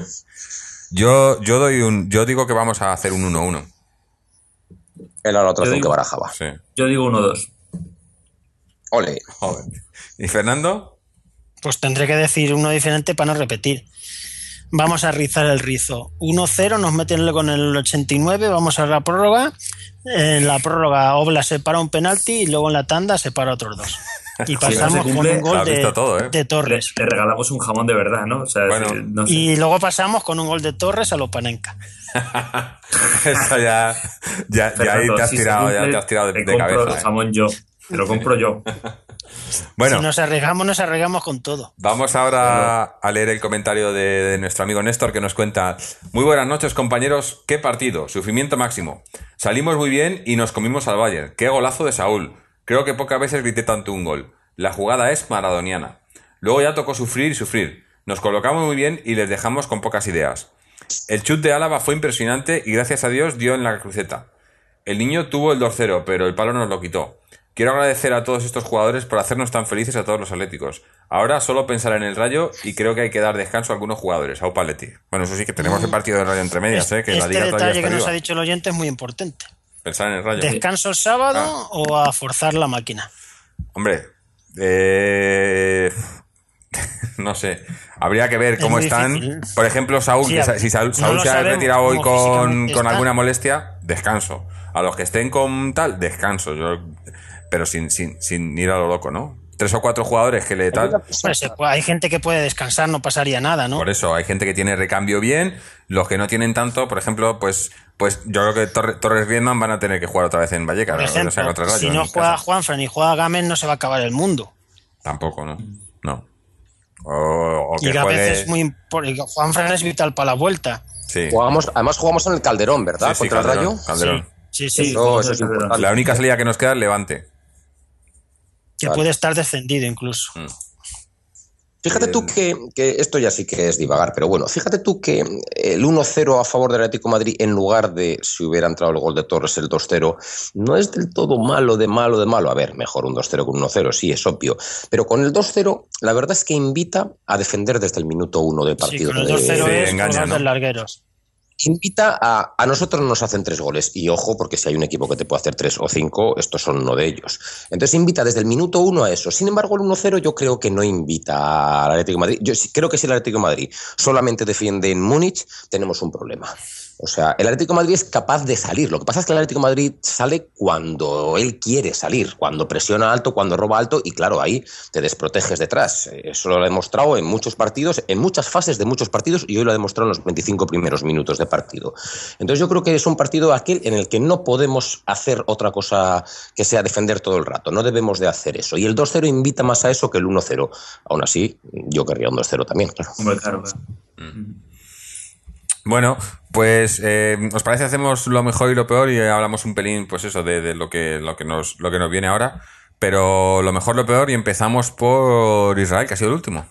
Yo, yo doy un, yo digo que vamos a hacer un uno uno. Era la otra Yo opción que digo- barajaba. Sí. Yo digo uno dos. Ole. Joder. ¿Y Fernando? Pues tendré que decir uno diferente para no repetir. Vamos a rizar el rizo. uno cero, nos meten con el ochenta y nueve, vamos a la prórroga. En la prórroga Obla se para un penalti y luego en la tanda se para otros dos. Y pasamos Sí, con un gol de, todo, ¿eh? de Torres. Le, le regalamos un jamón de verdad, ¿no? O sea, Bueno. es decir, no sé. Y luego pasamos con un gol de Torres a Lopanenka. Eso ya, ya, ya ahí Fernando, te has si se tirado, cumple, ya te has tirado de, te de compro cabeza. el ¿eh? jamón yo. Te lo compro yo. Bueno, Si nos arriesgamos, nos arriesgamos con todo. vamos ahora a leer el comentario de, de nuestro amigo Néstor, que nos cuenta: muy buenas noches, compañeros, qué partido, sufrimiento máximo. Salimos muy bien y nos comimos al Bayern. Qué golazo de Saúl. Creo que pocas veces grité tanto un gol. La jugada es maradoniana. Luego ya tocó sufrir y sufrir. Nos colocamos muy bien y les dejamos con pocas ideas. El chut de Álava fue impresionante y gracias a Dios dio en la cruceta. El niño tuvo el dos cero, pero el palo nos lo quitó. Quiero agradecer a todos estos jugadores por hacernos tan felices a todos los atléticos. Ahora solo pensar en el Rayo y creo que hay que dar descanso a algunos jugadores. Aupa Atleti. Bueno, eso sí, que tenemos el partido del Rayo entre medias, ¿eh? Que Este la Liga todavía detalle está que nos viva. ha dicho el oyente es muy importante. Pensar en el Rayo. ¿Descanso el sábado Ah. o a forzar la máquina? Hombre, eh... no sé. Habría que ver Es cómo muy están. difícil. Por ejemplo, Saúl, Sí, que a sa- ver, si Saúl, no Saúl lo se ha sabemos retirado hoy cómo con, físicamente con está. alguna molestia, descanso. A los que estén con tal, descanso. Yo, pero sin, sin, sin ir a lo loco, ¿no? Tres o cuatro jugadores que le tal. Hombre, se puede- hay gente que puede descansar, no pasaría nada, ¿no? Por eso, hay gente que tiene recambio bien, los que no tienen tanto, por ejemplo, pues pues yo creo que Torre- Torres Griezmann van a tener que jugar otra vez en Vallecas, Por ¿no? ejemplo, O sea, contra el Rayo, si en no casa. juega Juanfran y juega Gámez, no se va a acabar el mundo. Tampoco, ¿no? No. O, o Y que Gámez juegue... es muy importante. Juanfran es vital para la vuelta. Sí. Jugamos, además jugamos en el Calderón, ¿verdad? Sí, sí, Contra Calderón, el Rayo. Calderón. Sí, sí, Eso, eso es Calderón. importante. La única salida que nos queda es Levante. que Vale. puede estar descendido incluso. Fíjate tú que, que esto ya sí que es divagar, pero bueno, fíjate tú que el uno cero a favor del Atlético de Madrid, en lugar de si hubiera entrado el gol de Torres, el dos cero, no es del todo malo, de malo, de malo. A ver, mejor un dos cero que un uno cero, sí, es obvio. Pero con el dos cero, la verdad es que invita a defender desde el minuto uno del Sí, partido. con el dos cero Sí, es engaña, colgar ¿no? de largueros. Invita a, a nosotros nos hacen tres goles y ojo porque si hay un equipo que te puede hacer tres o cinco, estos son uno de ellos. Entonces invita desde el minuto uno a eso. Sin embargo, el uno cero yo creo que no invita al Atlético de Madrid. Yo sí- creo que si el Atlético de Madrid solamente defiende en Múnich, tenemos un problema. O sea, el Atlético de Madrid es capaz de salir. Lo que pasa es que el Atlético de Madrid sale cuando él quiere salir, cuando presiona alto, cuando roba alto y claro, ahí te desproteges detrás. Eso lo ha demostrado en muchos partidos, en muchas fases de muchos partidos y hoy lo ha demostrado en los veinticinco primeros minutos de partido. Entonces yo creo que es un partido aquel en el que no podemos hacer otra cosa que sea defender todo el rato. No debemos de hacer eso. Y el dos cero invita más a eso que el uno cero. Aún así, yo querría un dos cero también, claro. Hombre, claro, claro. Bueno, pues eh, ¿os parece hacemos lo mejor y lo peor y hablamos un pelín, pues eso, de, de lo que lo que nos lo que nos viene ahora? Pero lo mejor, lo peor y empezamos por Israel, que ha sido el último.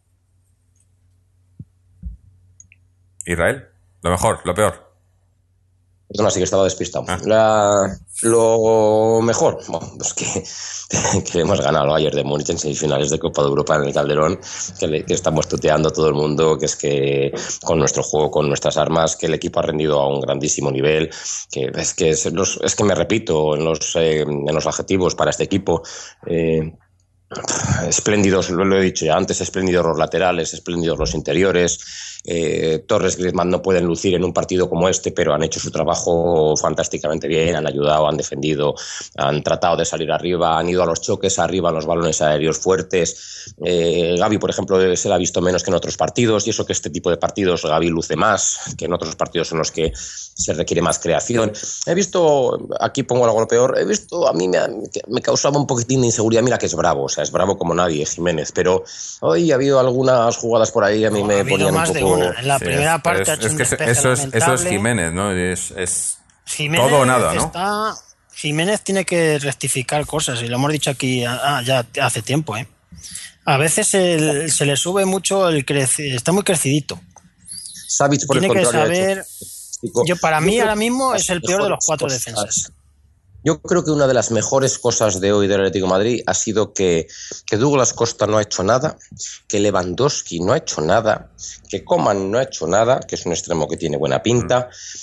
Israel, lo mejor, lo peor. Perdona, sí que estaba despistado. Ah. La- lo mejor, bueno, pues que, que hemos ganado al Bayern de Múnich en semifinales de Copa de Europa en el Calderón, que, le, que estamos tuteando a todo el mundo, que es que con nuestro juego, con nuestras armas, que el equipo ha rendido a un grandísimo nivel, que es que, es, los, es que me repito en los, eh, en los adjetivos para este equipo. Eh, Espléndidos, lo, lo he dicho ya antes, espléndidos los laterales, espléndidos los interiores. Eh, Torres, Griezmann no pueden lucir en un partido como este, pero han hecho su trabajo fantásticamente bien, han ayudado, han defendido, han tratado de salir arriba, han ido a los choques arriba, a los balones aéreos fuertes. Eh, Gavi, por ejemplo, se le ha visto menos que en otros partidos, y eso que este tipo de partidos Gavi luce más que en otros partidos en los que se requiere más creación. He visto, aquí pongo algo lo peor, he visto, a mí me, me causaba un poquitín de inseguridad, mira que es bravo, o sea, es bravo como nadie, Jiménez, pero hoy ha habido algunas jugadas por ahí, a mí No, me ha habido ponían más un de poco... una. En la Sí, primera es- parte es, ha hecho es un que eso, despeje eso es, eso es lamentable. Jiménez, ¿no? Es, es Jiménez todo o nada, ¿no? está- Jiménez tiene que rectificar cosas, y lo hemos dicho aquí ah, ya hace tiempo, ¿eh? A veces el- se le sube mucho el creci- está muy crecidito. Savic, por Tiene el que contrario, ha hecho saber. fantástico. Yo, para mí, creo ahora que mismo las es el peor de los mejores cuatro cosas- defensas. Yo creo que una de las mejores cosas de hoy del Atlético de Madrid ha sido que, que Douglas Costa no ha hecho nada, que Lewandowski no ha hecho nada, que Coman no ha hecho nada, que es un extremo que tiene buena pinta,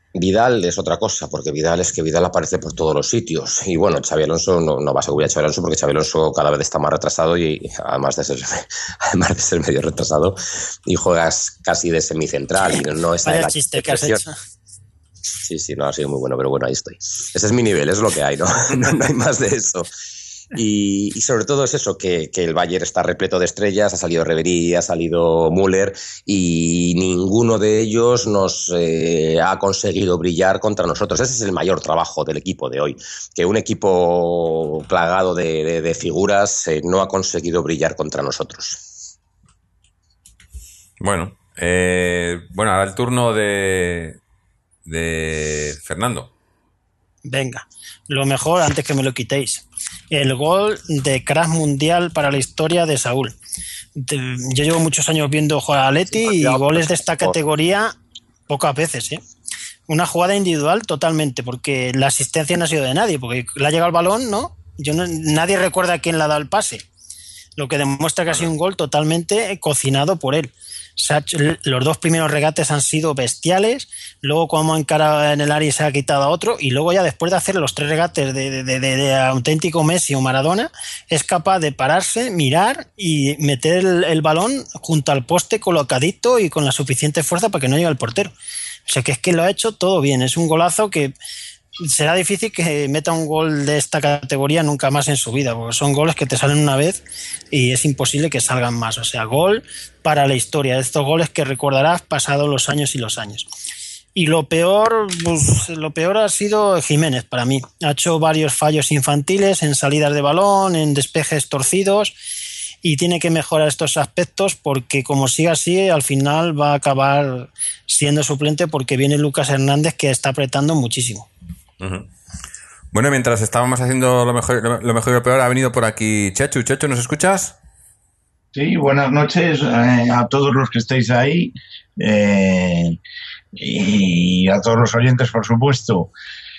Vidal es otra cosa, porque Vidal es que Vidal aparece por todos los sitios. Y bueno, Xabi Alonso no, no va a ser Xabi Alonso, porque Xabi Alonso cada vez está más retrasado y además de ser, además de ser medio retrasado y juegas casi de semicentral y no, no está Vaya en la chiste que has hecho. Sí, sí, no ha sido muy bueno, pero bueno, ahí estoy. Ese es mi nivel, es lo que hay, ¿no? No, no hay más de eso. Y, y sobre todo es eso, que, que el Bayern está repleto de estrellas, ha salido Ribery, ha salido Müller y ninguno de ellos nos eh, ha conseguido brillar contra nosotros. Ese es el mayor trabajo del equipo de hoy, que un equipo plagado de, de, de figuras eh, no ha conseguido brillar contra nosotros. Bueno, eh, bueno, ahora el turno de, de Fernando. Venga, lo mejor antes que me lo quitéis. El gol de crack mundial para la historia de Saúl. Yo llevo muchos años viendo jugar a Atleti y goles de esta categoría pocas veces, ¿eh? Una jugada individual totalmente, porque la asistencia no ha sido de nadie, porque le ha llegado el balón, ¿no? Yo no, nadie recuerda a quién le ha dado el pase, lo que demuestra que ha sido un gol totalmente cocinado por él. Los dos primeros regates han sido bestiales, luego como ha encarado en el área se ha quitado a otro y luego ya después de hacer los tres regates de, de, de, de auténtico Messi o Maradona es capaz de pararse, mirar y meter el, el balón junto al poste colocadito y con la suficiente fuerza para que no llegue al portero. O sea que es que lo ha hecho todo bien, es un golazo que será difícil que meta un gol de esta categoría nunca más en su vida, porque son goles que te salen una vez y es imposible que salgan más. O sea, gol para la historia, de estos goles que recordarás pasados los años y los años. Y lo peor, pues, lo peor ha sido Jiménez para mí. Ha hecho varios fallos infantiles en salidas de balón, en despejes torcidos y tiene que mejorar estos aspectos porque como siga así al final va a acabar siendo suplente porque viene Lucas Hernández que está apretando muchísimo. Uh-huh. Bueno, mientras estábamos haciendo lo mejor, lo mejor y lo peor, ha venido por aquí Chechu. Chechu, ¿nos escuchas? Sí, buenas noches eh, a todos los que estáis ahí eh, y a todos los oyentes, por supuesto.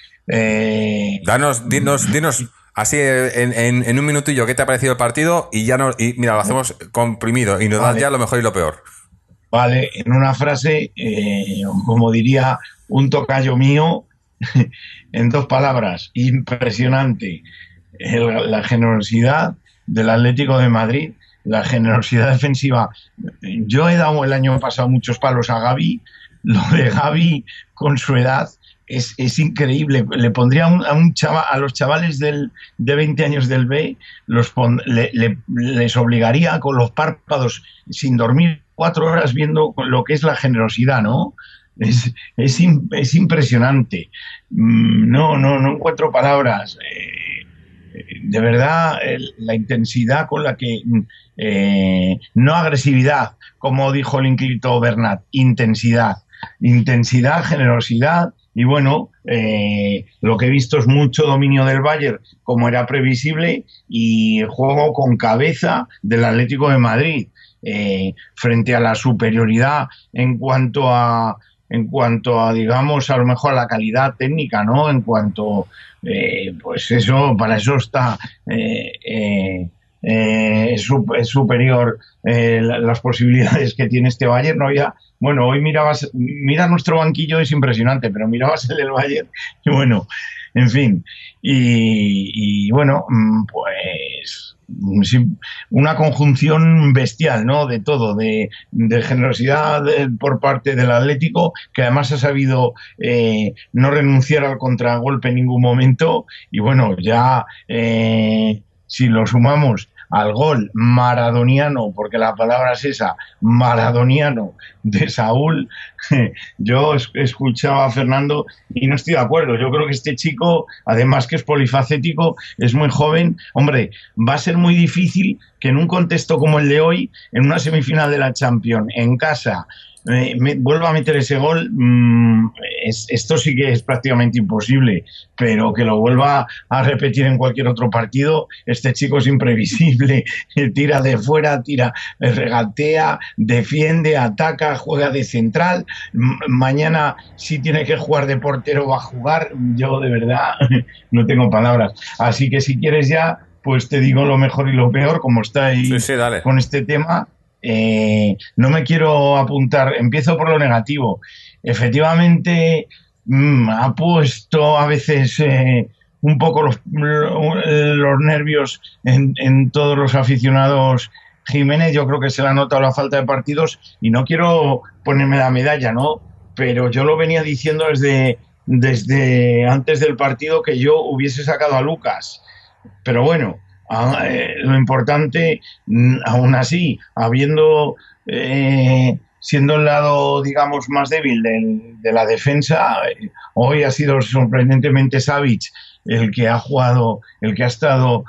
Eh, Danos, dinos, dinos así en, en, en un minutillo qué te ha parecido el partido y ya no, y mira, lo hacemos comprimido y nos vale. Das ya lo mejor y lo peor. Vale, en una frase, eh, como diría un tocayo mío, en dos palabras, impresionante. El, la generosidad del Atlético de Madrid, la generosidad defensiva. Yo he dado el año pasado muchos palos a Gavi. Lo de Gavi con su edad es, es increíble. Le pondría un, a, un chava, a los chavales del, de veinte años del B, los pon, le, le, les obligaría con los párpados sin dormir cuatro horas viendo lo que es la generosidad, ¿no? Es, es, es impresionante. No, no, no encuentro palabras. Eh, de verdad, el, la intensidad con la que... Eh, no agresividad, como dijo el ínclito Bernat, intensidad. Intensidad, generosidad y bueno, eh, lo que he visto es mucho dominio del Bayern, como era previsible, y juego con cabeza del Atlético de Madrid, eh, frente a la superioridad en cuanto a... en cuanto a, digamos, a lo mejor a la calidad técnica, ¿no? En cuanto, eh, pues eso, para eso está, eh, eh, eh, es, es superior eh, las posibilidades que tiene este Bayern. No había, bueno, hoy mirabas, mira nuestro banquillo, es impresionante, pero mirabas el del Bayern y bueno, en fin, y, y bueno, pues... una conjunción bestial, ¿no? De todo, de, de generosidad de, por parte del Atlético, que además ha sabido eh, no renunciar al contragolpe en ningún momento, y bueno, ya eh, si lo sumamos al gol maradoniano, porque la palabra es esa, maradoniano, de Saúl, yo escuchaba a Fernando y no estoy de acuerdo. Yo creo que este chico, además que es polifacético, es muy joven. Hombre, va a ser muy difícil que en un contexto como el de hoy, en una semifinal de la Champions, en casa, eh, me, vuelva a meter ese gol. Mmm, es, esto sí que es prácticamente imposible, pero que lo vuelva a repetir en cualquier otro partido, este chico es imprevisible. Tira de fuera, tira, regatea, defiende, ataca, juega de central. M- mañana si tiene que jugar de portero va a jugar. Yo de verdad no tengo palabras, así que si quieres ya pues te digo lo mejor y lo peor, como estáis sí, sí, dale. Con este tema. Eh, no me quiero apuntar, empiezo por lo negativo. Efectivamente, mmm, ha puesto a veces eh, un poco los, los nervios en, en todos los aficionados Jiménez. Yo creo que se le ha notado la falta de partidos y no quiero ponerme la medalla, ¿no? Pero yo lo venía diciendo desde, desde antes del partido que yo hubiese sacado a Lucas. Pero bueno, a, eh, lo importante, aún así, habiendo... Eh, siendo el lado, digamos, más débil de, de la defensa, hoy ha sido sorprendentemente Savic el que ha jugado, el que ha estado,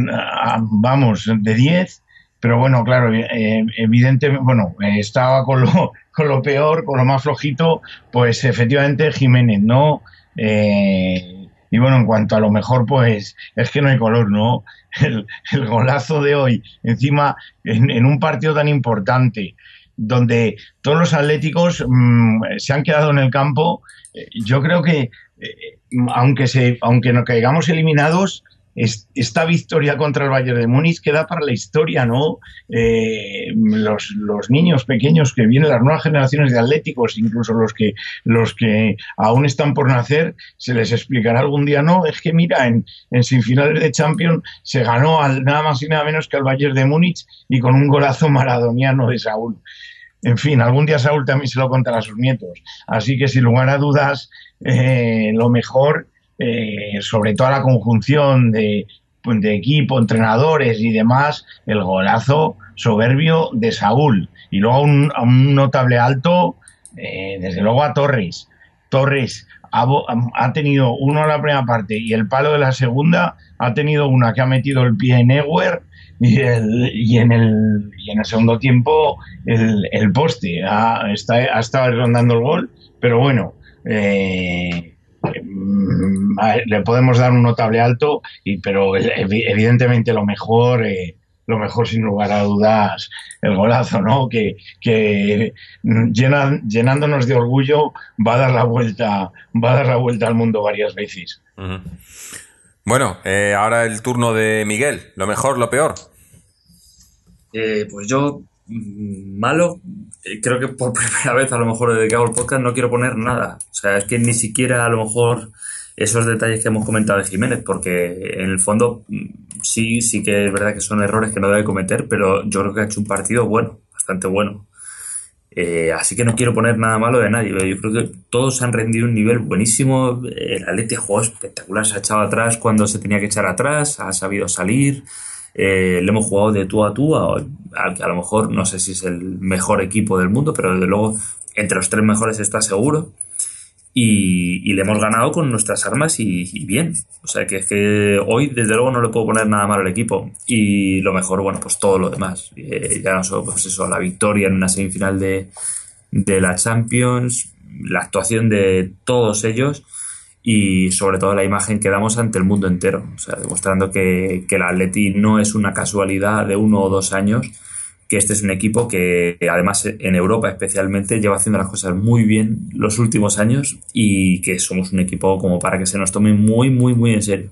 vamos, de diez, pero bueno, claro, eh, evidentemente, bueno, eh, estaba con lo, con lo peor, con lo más flojito, pues efectivamente Jiménez, ¿no? Eh, y bueno, en cuanto a lo mejor, pues es que no hay color, ¿no? El, el golazo de hoy, encima, en, en un partido tan importante, donde todos los atléticos mmm, se han quedado en el campo, eh, yo creo que eh, aunque se aunque nos caigamos eliminados, es, esta victoria contra el Bayern de Múnich queda para la historia, ¿no? Eh, los, los niños pequeños que vienen, las nuevas generaciones de atléticos, incluso los que los que aún están por nacer, se les explicará algún día, no, es que mira, en, en semifinales de Champions se ganó al, nada más y nada menos que al Bayern de Múnich y con un golazo maradoniano de Saúl. En fin, algún día Saúl también se lo contará a sus nietos. Así que, sin lugar a dudas, eh, lo mejor, eh, sobre toda la conjunción de, de equipo, entrenadores y demás, el golazo soberbio de Saúl. Y luego un, un notable alto, eh, desde luego a Torres. Torres ha, ha tenido uno en la primera parte y el palo de la segunda, ha tenido una que ha metido el pie en Neuer. Y, el, y, en el, y en el segundo tiempo el, el poste ha, está, ha estado rondando el gol, pero bueno, eh, eh, le podemos dar un notable alto, y, pero evidentemente lo mejor, eh, lo mejor sin lugar a dudas, el golazo, ¿no? Que, que llena, llenándonos de orgullo va a dar la vuelta, va a dar la vuelta al mundo varias veces. Uh-huh. Bueno, eh, ahora el turno de Miguel. ¿Lo mejor, lo peor? Eh, pues yo, malo, eh, creo que por primera vez a lo mejor desde que hago el podcast no quiero poner nada. O sea, es que ni siquiera a lo mejor esos detalles que hemos comentado de Jiménez, porque en el fondo sí, sí que es verdad que son errores que no debe cometer, pero yo creo que ha hecho un partido bueno, bastante bueno. Eh, así que no quiero poner nada malo de nadie. Yo creo que todos han rendido un nivel buenísimo. El Atleti ha jugado espectacular, se ha echado atrás cuando se tenía que echar atrás, ha sabido salir. Eh, le hemos jugado de tú a tú, a, a, a lo mejor no sé si es el mejor equipo del mundo, pero desde luego entre los tres mejores está seguro. Y, y le hemos ganado con nuestras armas y, y bien. O sea que es que hoy desde luego no le puedo poner nada malo al equipo. Y lo mejor, bueno, pues todo lo demás. Eh, ya no solo pues eso, la victoria en una semifinal de, de la Champions, la actuación de todos ellos y sobre todo la imagen que damos ante el mundo entero. O sea, demostrando que, que el Atleti no es una casualidad de uno o dos años, que este es un equipo que además en Europa especialmente lleva haciendo las cosas muy bien los últimos años y que somos un equipo como para que se nos tome muy, muy, muy en serio.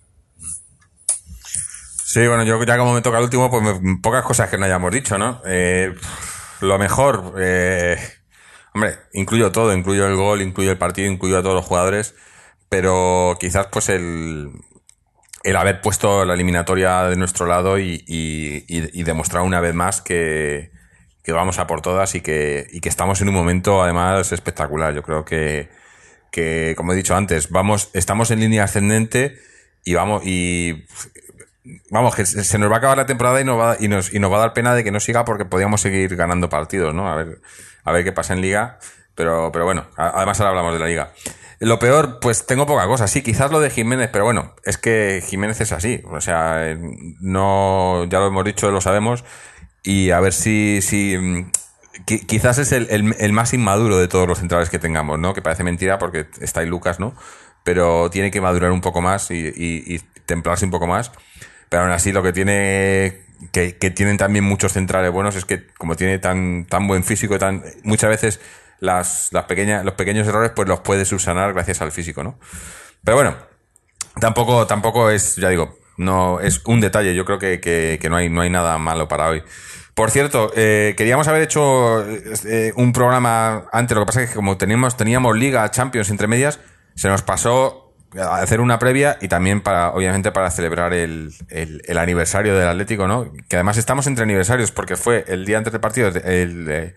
Sí, bueno, yo ya como me toca el último, pues me, pocas cosas que no hayamos dicho, ¿no? Eh, lo mejor, eh, hombre, incluyo todo, incluyo el gol, incluyo el partido, incluyo a todos los jugadores, pero quizás pues el... el haber puesto la eliminatoria de nuestro lado y, y, y, y demostrar una vez más que, que vamos a por todas y que, y que estamos en un momento además espectacular. Yo creo que, que como he dicho antes, vamos, estamos en línea ascendente y vamos, y vamos, que se nos va a acabar la temporada y nos va, y nos, y nos va a dar pena de que no siga porque podíamos seguir ganando partidos, ¿no? A ver, a ver qué pasa en Liga, pero, pero bueno, además ahora hablamos de la Liga. Lo peor, pues tengo poca cosa. Sí, quizás lo de Jiménez, pero bueno, es que Jiménez es así. O sea, no, ya lo hemos dicho, lo sabemos. Y a ver si, si quizás es el, el, el más inmaduro de todos los centrales que tengamos, ¿no? Que parece mentira porque está ahí Lucas, ¿no? Pero tiene que madurar un poco más y, y, y templarse un poco más. Pero aún así lo que tiene, que, que tienen también muchos centrales buenos es que como tiene tan, tan buen físico, tan, muchas veces Las, las pequeñas, los pequeños errores pues los puedes subsanar gracias al físico, ¿no? Pero bueno, tampoco, tampoco es, ya digo, no es un detalle. Yo creo que, que, que no hay, no hay nada malo para hoy. Por cierto, eh, queríamos haber hecho eh, un programa antes, lo que pasa es que como teníamos, teníamos Liga, Champions entre medias, se nos pasó a hacer una previa y también para, obviamente, para celebrar el, el, el aniversario del Atlético, ¿no? Que además estamos entre aniversarios porque fue el día antes del partido, el, el,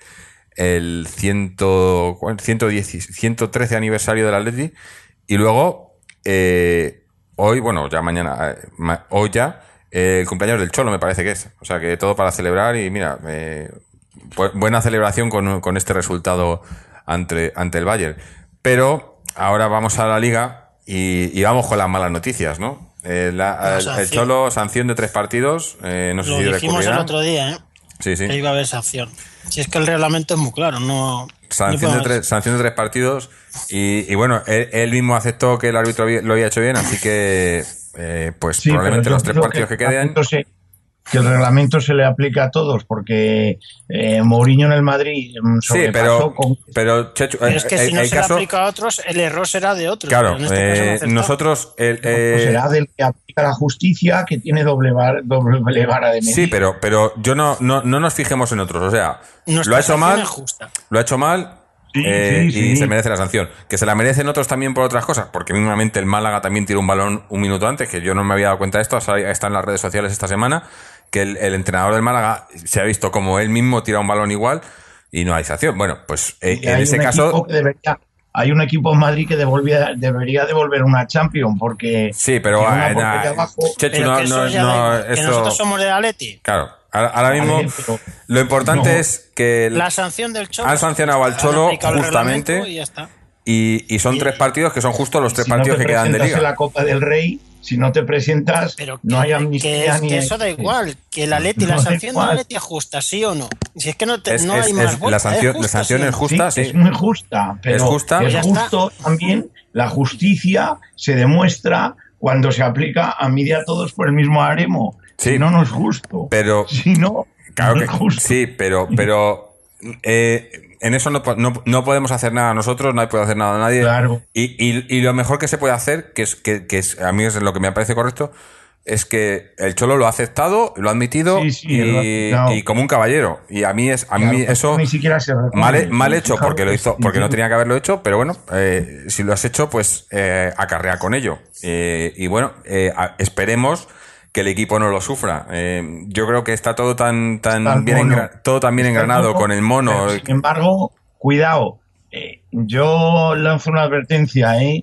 el ciento, ciento diez, ciento trece aniversario del Atleti y luego eh, hoy, bueno, ya mañana, eh, ma, hoy ya, eh, el cumpleaños del Cholo me parece que es. O sea que todo para celebrar y mira, eh, bu- buena celebración con, con este resultado ante, ante el Bayern. Pero ahora vamos a la Liga y, y vamos con las malas noticias, ¿no? Eh, la, el, el Cholo, sanción de tres partidos, eh, no sé Lo si dijimos recurrirá. el otro día, ¿eh? Sí, sí. Que iba a haber sanción. Si es que el reglamento es muy claro, no... Sanción de, tres, sanción de tres partidos y, y bueno, él, él mismo aceptó que el árbitro lo había hecho bien, así que eh, pues Sí, probablemente los tres partidos que, que queden... Se, que el reglamento se le aplica a todos, porque eh, Mourinho en el Madrid sí, pero, con... pero, Chechu, pero es que el, si no el se caso, le aplica a otros, el error será de otros. Claro, en este eh, caso no nosotros... El, eh, pues será del que aplica la justicia, que tiene doble, bar, doble vara de medir. Sí, pero, pero yo no, no, no nos fijemos en otros, o sea, Nuestra lo ha hecho mal, justa. lo ha hecho mal... Sí, eh, sí, y sí. se merece la sanción. Que se la merecen otros también por otras cosas, porque mínimamente el Málaga también tiró un balón un minuto antes, que yo no me había dado cuenta de esto, está en las redes sociales esta semana, que el, el entrenador del Málaga se ha visto como él mismo tira un balón igual y no hay sanción. Bueno, pues eh, en ese caso... Debería, hay un equipo en Madrid que devolvía, debería devolver una Champions, porque... Sí, pero... Una Eh, nah, abajo, Chechu, pero no, que eso no, ya no, da igual, que esto- nosotros somos de Atleti. Claro, ahora, ahora mismo Vale, pero lo importante no. es que... el- La sanción del Cholo. Han sancionado al han Cholo aplicado el justamente reglamento y ya está. y, y son tres partidos que son justo los tres si partidos no te que quedan de presentas en Liga. la Copa del Rey, si no te presentas, Pero no que, hay amnistía que, es- ni... que eso da igual, que el Atleti, No la da sanción del igual. Atleti es justa, ¿sí o no? Si es que no, te, Es- no es- hay es- más vuelta, la sanción, ¿es la sanción sí o es no? justa, sí. Es muy justa, pero Es justa. es Ya justo también la justicia se demuestra cuando se aplica a media a todos por el mismo aremo. Sí. Si no, no es justo. Pero- si no, Claro no que es justo. sí, pero, pero eh, en eso no, po- no, no podemos hacer nada nosotros, no puede hacer nada nadie. Claro. Y, y, y lo mejor que se puede hacer, que es que, que es, a mí es lo que me parece correcto, es que el Cholo lo ha aceptado, lo ha admitido Sí, sí, y, lo ha aceptado. y como un caballero. Y a mí es a Claro, mí porque eso ni siquiera se recoge. mal, mal hecho Fijaros porque lo que hizo sí, porque no sí. tenía que haberlo hecho, pero bueno, eh, si lo has hecho, pues eh, acarrea con ello. Eh, y bueno, eh, a- esperemos que el equipo no lo sufra. Eh, yo creo que está todo tan tan Está el bien mono. engra- todo tan bien Está el engranado mono, con el mono. pero, sin embargo, cuidado. eh, yo lanzo una advertencia, ¿eh?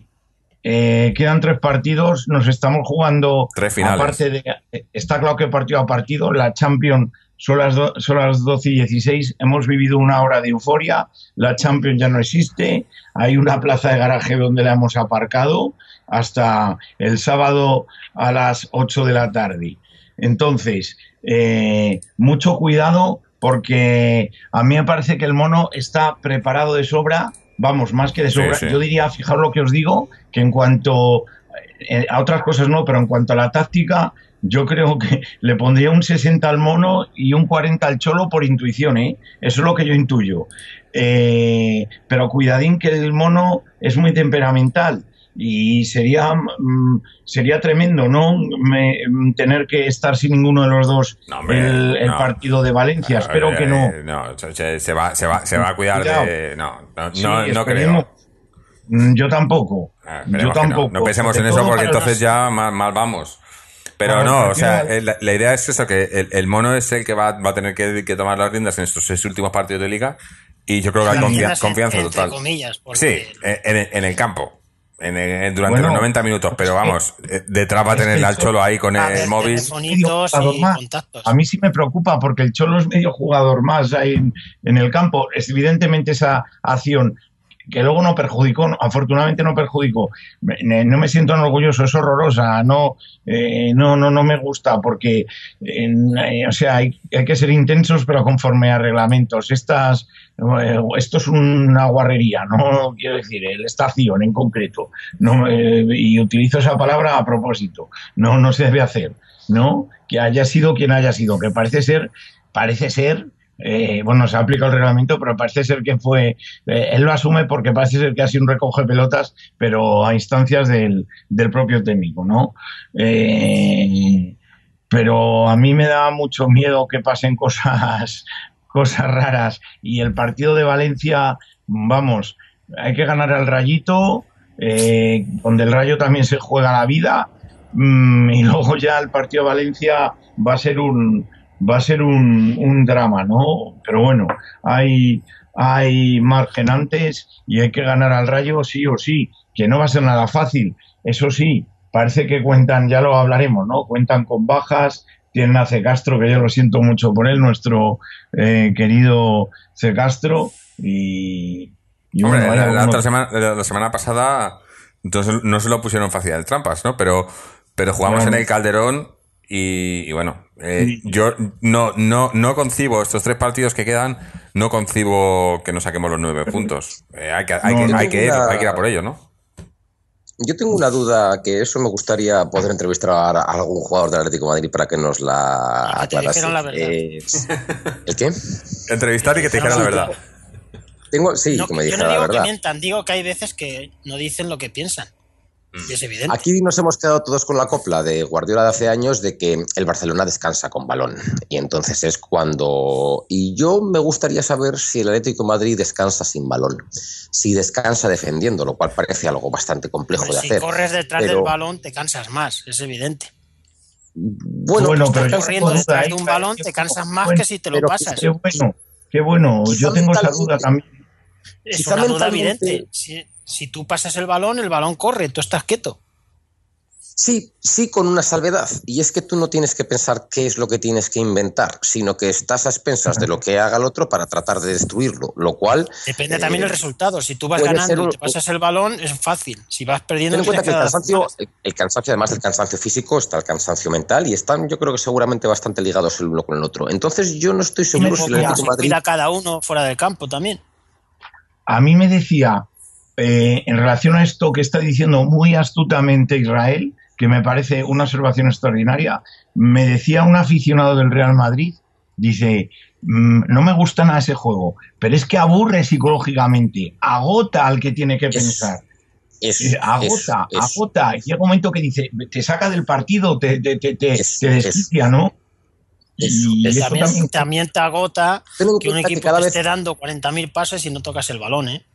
Eh, quedan tres partidos, nos estamos jugando. Tres finales. Aparte de, está claro que partido a partido, la Champions son las, do- son las doce y dieciséis. Hemos vivido una hora de euforia. La Champions ya no existe. Hay una plaza de garaje donde la hemos aparcado hasta el sábado a las ocho de la tarde. Entonces, eh, mucho cuidado porque a mí me parece que el mono está preparado de sobra, vamos, más que de Sí, sobra. sí. Yo diría, fijaos lo que os digo, que en cuanto eh, a otras cosas no, pero en cuanto a la táctica, yo creo que le pondría un sesenta al mono y un cuarenta al Cholo por intuición, ¿eh? Eso es lo que yo intuyo. Eh, pero cuidadín que el mono es muy temperamental. Y sería mm, sería tremendo, ¿no? Me- tener que estar sin ninguno de los dos No, hombre, el, el no. partido de Valencia. Espero Eh, que no. No, se, se va, se, va, se va a cuidar Cuidado. de. No, no, Sí, no, no esperemos. creo. Mm, Yo tampoco. Ah, Yo esperemos que no. tampoco. No pensemos Sobre en eso todo porque para entonces las- ya mal, mal vamos. Pero Para no, el o sea, partido- eh, la, la idea es eso, que el, el mono es el que va, va a tener que, que tomar las riendas en estos seis últimos partidos de liga y yo creo que hay Las confia- riendas confianza entre total. comillas, porque- Sí, en, en- en el campo. En el- durante Bueno, los noventa minutos, pero es que- vamos, eh, detrás va a es que tener el al Cholo ahí con A el ver, móvil. telefonitos jugador y más. contactos. A mí sí me preocupa porque el Cholo es medio jugador más ahí en, en el campo. Es evidentemente esa acción que luego no perjudicó, no- afortunadamente no perjudicó. Me- No me siento orgulloso, es horrorosa, no, eh, no, no, no me gusta porque, en- eh, o sea, hay, hay que ser intensos pero conforme a reglamentos. Estas, eh, esto es una guarrería, no quiero decir, esta acción en concreto, no, eh, y utilizo esa palabra a propósito, no, no se debe hacer, ¿no? Que haya sido quien haya sido, que parece ser, parece ser. Eh, bueno, se ha aplicado el reglamento, pero parece ser que fue, eh, él lo asume porque parece ser que ha sido un recoge pelotas, pero a instancias del, del propio técnico, ¿no? Eh, pero a mí me da mucho miedo que pasen cosas, cosas raras. Y el partido de Valencia, vamos, hay que ganar al Rayito, eh, donde el Rayo también se juega la vida, mmm, y luego ya el partido de Valencia va a ser un va a ser un, un drama, ¿no? Pero bueno, hay, hay margen antes y hay que ganar al Rayo sí o sí, que no va a ser nada fácil. Eso sí, parece que cuentan, ya lo hablaremos, ¿no? Cuentan con bajas, tienen a C. Castro, que yo lo siento mucho por él, nuestro eh, querido C. Castro, y... y Hombre, bueno, la, algunos... la, otra semana, la, la semana pasada entonces no se lo pusieron fácil al Trampas, ¿no? Pero, pero jugamos bueno. en el Calderón y, y bueno, eh, sí. yo no, no, no concibo estos tres partidos que quedan, no concibo que nos saquemos los nueve puntos. Eh, hay, que, hay, no, que, hay, que ir, una... hay que ir a por ello, ¿no? Yo tengo una duda, que eso me gustaría poder entrevistar a algún jugador del Atlético de Madrid para que nos la aclarase. Que te la verdad. Eh, ¿El qué? Entrevistar y que te dijeran la verdad. Tengo, sí, no, que me yo dijera no digo la verdad. Que mientan, digo que hay veces que no dicen lo que piensan. Y es evidente. Aquí nos hemos quedado todos con la copla de Guardiola de hace años de que el Barcelona descansa con balón. Y entonces es cuando... Y yo me gustaría saber si el Atlético de Madrid descansa sin balón. Si descansa defendiendo, lo cual parece algo bastante complejo pues de si hacer. Si corres detrás pero... del balón, te cansas más, es evidente. Bueno, bueno pero pero corriendo detrás de un balón, te cansas más bueno, que si te lo pasas. Qué bueno, qué bueno. Yo tengo esa duda también. Es una duda evidente. Si, si tú pasas el balón, el balón corre, tú estás quieto. Sí, sí, con una salvedad. Y es que tú no tienes que pensar qué es lo que tienes que inventar, sino que estás a expensas de lo que haga el otro para tratar de destruirlo, lo cual... Depende eh, también del resultado. Si tú vas ganando un... y te pasas el balón, es fácil. Si vas perdiendo... Ten en cuenta que el cansancio, el, el cansancio, además del cansancio físico, está el cansancio mental y están, yo creo que seguramente bastante ligados el uno con el otro. Entonces yo no estoy seguro si el Atlético de Madrid... cuida cada uno fuera del campo también. A mí me decía, eh, en relación a esto que está diciendo muy astutamente Israel, que me parece una observación extraordinaria, me decía un aficionado del Real Madrid, dice, mmm, no me gusta nada ese juego, pero es que aburre psicológicamente, agota al que tiene que pensar. Es, eh, agota, es, agota. Es. Llega un momento que dice, te saca del partido, te, te, te, te, es, te desquicia, ¿no? Eso, y eso también, también, también te agota que un equipo que te esté vez... dando cuarenta mil pases y no tocas el balón, ¿eh?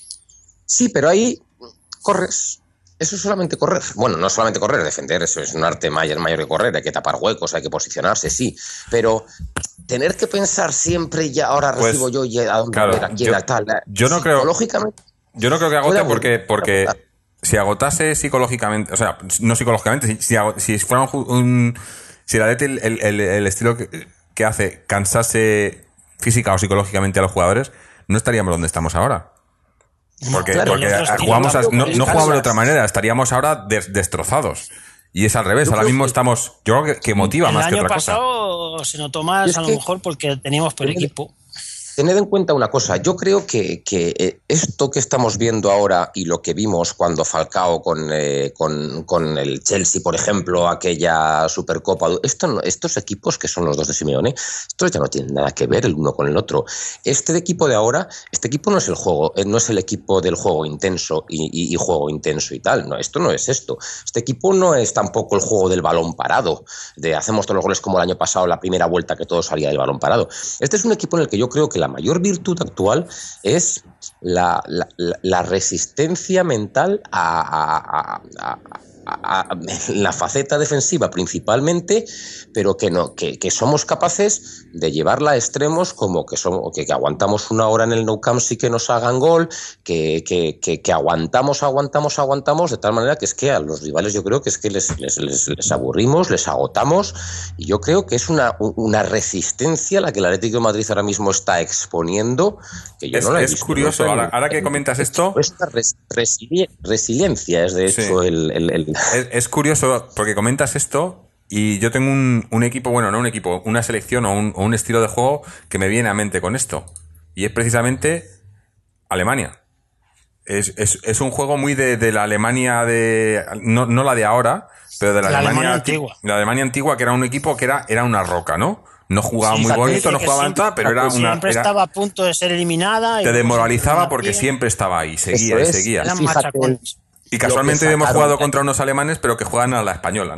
Sí, pero ahí corres. Eso es solamente correr. Bueno, no solamente correr, defender, eso es un arte mayor, mayor que correr, hay que tapar huecos, hay que posicionarse, sí, pero tener que pensar siempre ya ahora pues, recibo yo y a dónde claro, llega, llega yo, tal. Yo no creo, psicológicamente, yo no creo que agote porque, porque si agotase psicológicamente, o sea, no psicológicamente, si, si fuera un, un si el, el, el, el estilo que, que hace cansase física o psicológicamente a los jugadores, no estaríamos donde estamos ahora. Porque, claro, porque jugamos a, no, no jugamos de otra manera, estaríamos ahora des, destrozados. Y es al revés, yo ahora mismo que, estamos. Yo creo que, que motiva más que otra cosa. El año pasado se notó más, a lo mejor, porque teníamos por equipo. Tened en cuenta una cosa, yo creo que, que esto que estamos viendo ahora y lo que vimos cuando Falcao con, eh, con, con el Chelsea, por ejemplo, aquella Supercopa, esto, estos equipos que son los dos de Simeone, estos ya no tienen nada que ver el uno con el otro. Este equipo de ahora, este equipo no es el juego, no es el equipo del juego intenso y, y, y juego intenso y tal, no, esto no es esto. Este equipo no es tampoco el juego del balón parado, de hacemos todos los goles como el año pasado, la primera vuelta que todo salía del balón parado. Este es un equipo en el que yo creo que la mayor virtud actual es la, la, la resistencia mental a, a, a, a, a, a la faceta defensiva principalmente, pero que no que, que somos capaces de llevarla a extremos como que, somos, que, que aguantamos una hora en el Nou Camp sí que nos hagan gol, que, que, que, que aguantamos, aguantamos, aguantamos, de tal manera que es que a los rivales yo creo que es que les, les, les, les aburrimos, les agotamos, y yo creo que es una, una resistencia la que el Atlético de Madrid ahora mismo está exponiendo, que yo es, no la he es visto. curioso, ¿no? ahora, ahora que comentas esto... Esta res, resili, resiliencia es de hecho sí. el... el, el... Es, es curioso porque comentas esto y yo tengo un, un equipo, bueno, no un equipo, una selección o un, o un estilo de juego que me viene a mente con esto. Y es precisamente Alemania. Es, es, es un juego muy de, de la Alemania de... No, no la de ahora, pero de la, la Alemania, Alemania antigua. La Alemania antigua, que era un equipo que era, era una roca, ¿no? No jugaba sí, muy bonito, no jugaba nada, pero era una... Siempre era, estaba a punto de ser eliminada. Te desmoralizaba porque siempre estaba ahí, seguía y seguía. Eran machacones. Y casualmente hemos jugado contra unos alemanes, pero que juegan a la española, ¿no?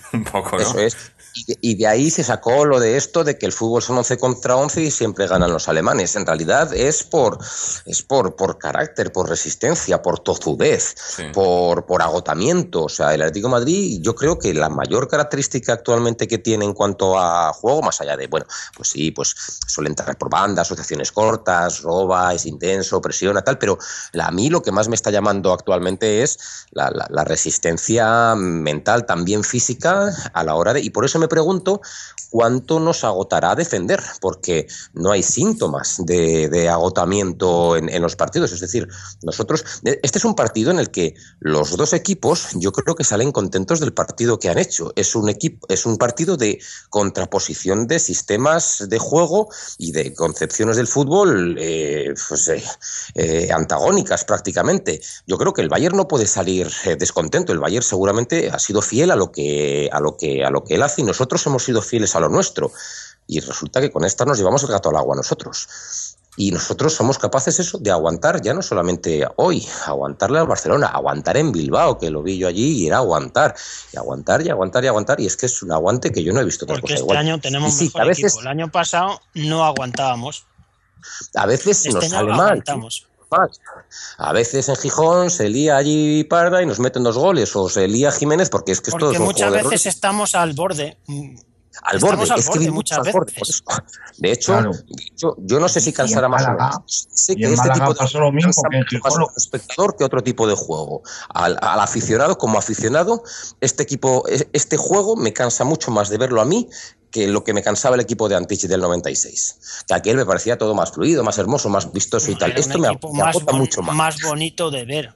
Un poco, ¿no? Eso es. Y de, y de ahí se sacó lo de esto de que el fútbol son once contra once y siempre ganan los alemanes. En realidad es por es por, por carácter, por resistencia, por tozudez, sí. por, por agotamiento. O sea, el Atlético de Madrid, yo creo que la mayor característica actualmente que tiene en cuanto a juego, más allá de, bueno, pues sí, pues suele entrar por bandas, asociaciones cortas, roba, es intenso, presiona, tal, pero la, a mí lo que más me está llamando actualmente es la, la, la resistencia mental, también física, a la hora de... Y por eso me pregunto cuánto nos agotará defender, porque no hay síntomas de, de agotamiento en, en los partidos. Es decir, nosotros, este es un partido en el que los dos equipos, yo creo que salen contentos del partido que han hecho. Es un equipo, es un partido de contraposición de sistemas de juego y de concepciones del fútbol eh, pues, eh, eh, antagónicas prácticamente. Yo creo que el Bayern no puede salir eh, descontento. El Bayern seguramente ha sido fiel a lo que a lo que a lo que él hace y nosotros hemos sido fieles a lo nuestro. Y resulta que con esta nos llevamos el gato al agua nosotros. Y nosotros somos capaces eso de aguantar, ya no solamente hoy, aguantarle al Barcelona, aguantar en Bilbao, que lo vi yo allí y era aguantar, y aguantar y aguantar y aguantar, y es que es un aguante que yo no he visto otra Porque cosa este igual. año tenemos sí, mejor a veces, equipo. El año pasado no aguantábamos. A veces este nos año sale mal. Aguantamos. A veces en Gijón se lía allí Parda y nos meten dos goles, o se lía Jiménez, porque es que porque esto es un muchas juego de veces errores. estamos al borde. Al Estamos borde, al es borde que muchas al veces. borde, por eso. De hecho, Claro. de hecho, yo no sé si cansará más o menos. Sé y que en este Málaga tipo de pasó lo mismo, cansa que en mucho Gijón más lo- al espectador que otro tipo de juego. Al, al aficionado, como aficionado, este equipo, este juego me cansa mucho más de verlo a mí que lo que me cansaba el equipo de Antich del noventa y seis. Que aquel me parecía todo más fluido, más hermoso, más vistoso y tal. Era un Esto me, equipo me más, agota bon- mucho más. más bonito de ver.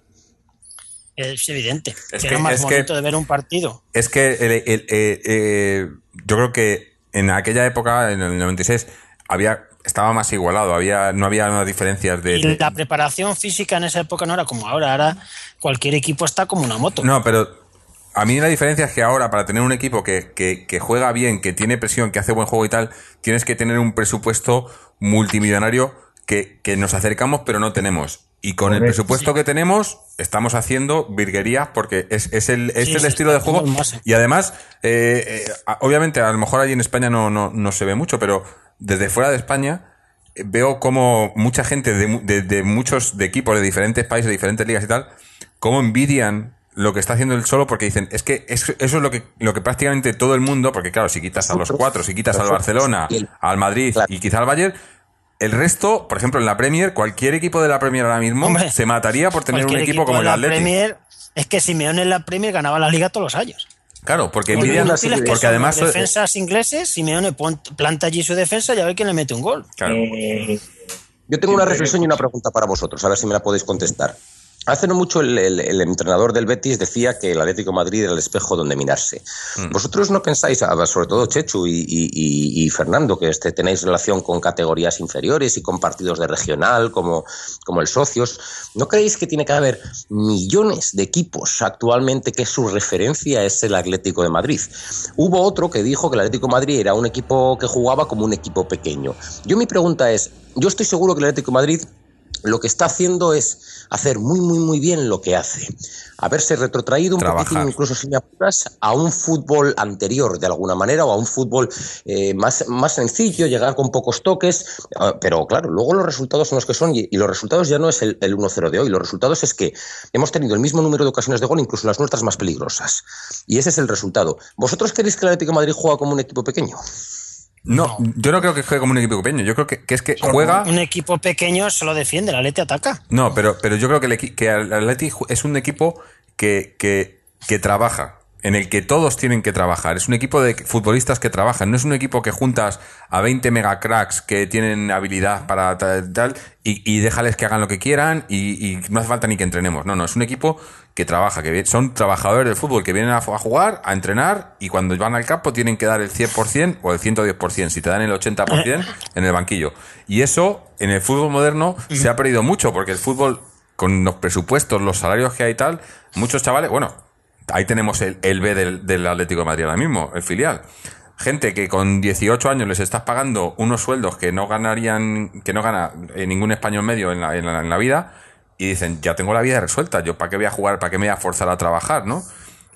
Es evidente. Es que que- era más es que- bonito de ver un partido. Es que el- el- el- eh, yo creo que en aquella época, en el noventa y seis, había, estaba más igualado, había, no había unas diferencias de... Y de- la preparación física en esa época no era como ahora. Ahora cualquier equipo está como una moto. No, pero a mí la diferencia es que ahora, para tener un equipo que, que, que juega bien, que tiene presión, que hace buen juego y tal, tienes que tener un presupuesto multimillonario que, que nos acercamos pero no tenemos. Y con el Correcto, presupuesto sí. que tenemos, estamos haciendo virguerías porque es, es el, es Sí, el sí, estilo de está juego. muy más. Y además, eh, eh, obviamente, a lo mejor allí en España no, no, no se ve mucho, pero desde fuera de España eh, veo como mucha gente de, mu- de, de muchos de equipos de diferentes países, de diferentes ligas y tal, cómo envidian lo que está haciendo el Solo porque dicen, es que eso, eso es lo que, lo que prácticamente todo el mundo, porque claro, si quitas a los cuatro, si quitas al Barcelona, al Madrid Claro. y quizá al Bayern, el resto, por ejemplo, en la Premier, cualquier equipo de la Premier ahora mismo Hombre, se mataría por tener un Cualquier equipo como de el la Atleti. Premier, es que Simeone en la Premier ganaba la Liga todos los años. Claro, porque Porque, envidian, inútiles que porque son además... los defensas ingleses, Simeone pon- planta allí su defensa y a ver quién le mete un gol. Claro. Eh, Yo tengo una Siempre reflexión y una pregunta para vosotros, a ver si me la podéis contestar. Hace no mucho el, el- el entrenador del Betis decía que el Atlético de Madrid era el espejo donde mirarse. Mm. ¿Vosotros no pensáis, ah, sobre todo Chechu y, y- y- y Fernando, que este, tenéis relación con categorías inferiores y con partidos de regional como, como el Socios, ¿no creéis que tiene que haber millones de equipos actualmente que su referencia es el Atlético de Madrid? Hubo otro que dijo que el Atlético de Madrid era un equipo que jugaba como un equipo pequeño. Yo mi pregunta es, yo estoy seguro que el Atlético de Madrid lo que está haciendo es hacer muy, muy, muy bien lo que hace. Haberse retrotraído un Trabajar. poquitín, incluso sin apuras, a un fútbol anterior, de alguna manera, o a un fútbol eh, más, más sencillo, llegar con pocos toques. eh, Pero claro, luego los resultados son los que son, y, y los resultados ya no es el, el uno cero de hoy. Los resultados es que hemos tenido el mismo número de ocasiones de gol, incluso las nuestras más peligrosas. Y ese es el resultado. ¿Vosotros creéis que el Atlético de Madrid juega como un equipo pequeño? No, yo no creo que juegue como un equipo pequeño. Yo creo que, que es que juega... Un equipo pequeño se lo defiende, el Atleti ataca. No, pero, pero yo creo que el, equi- que el Atleti ju- es un equipo que, que, que trabaja, en el que todos tienen que trabajar. Es un equipo de futbolistas que trabajan. No es un equipo que juntas a veinte megacracks que tienen habilidad para ta- tal y, y déjales que hagan lo que quieran y, y no hace falta ni que entrenemos. No, no, es un equipo que trabaja, que vi- son trabajadores del fútbol que vienen a, a jugar, a entrenar y cuando van al campo tienen que dar el cien por ciento o el ciento diez por ciento. Si te dan el ochenta por ciento en el banquillo. Y eso en el fútbol moderno se ha perdido mucho porque el fútbol, con los presupuestos, los salarios que hay y tal, muchos chavales, bueno, ahí tenemos el, el B del, del Atlético de Madrid ahora mismo, el filial. Gente que con dieciocho años les estás pagando unos sueldos que no ganarían, que no gana eh, ningún español medio en la, en, la, en la vida, y dicen, ya tengo la vida resuelta, yo para qué voy a jugar, para qué me voy a forzar a trabajar, ¿no?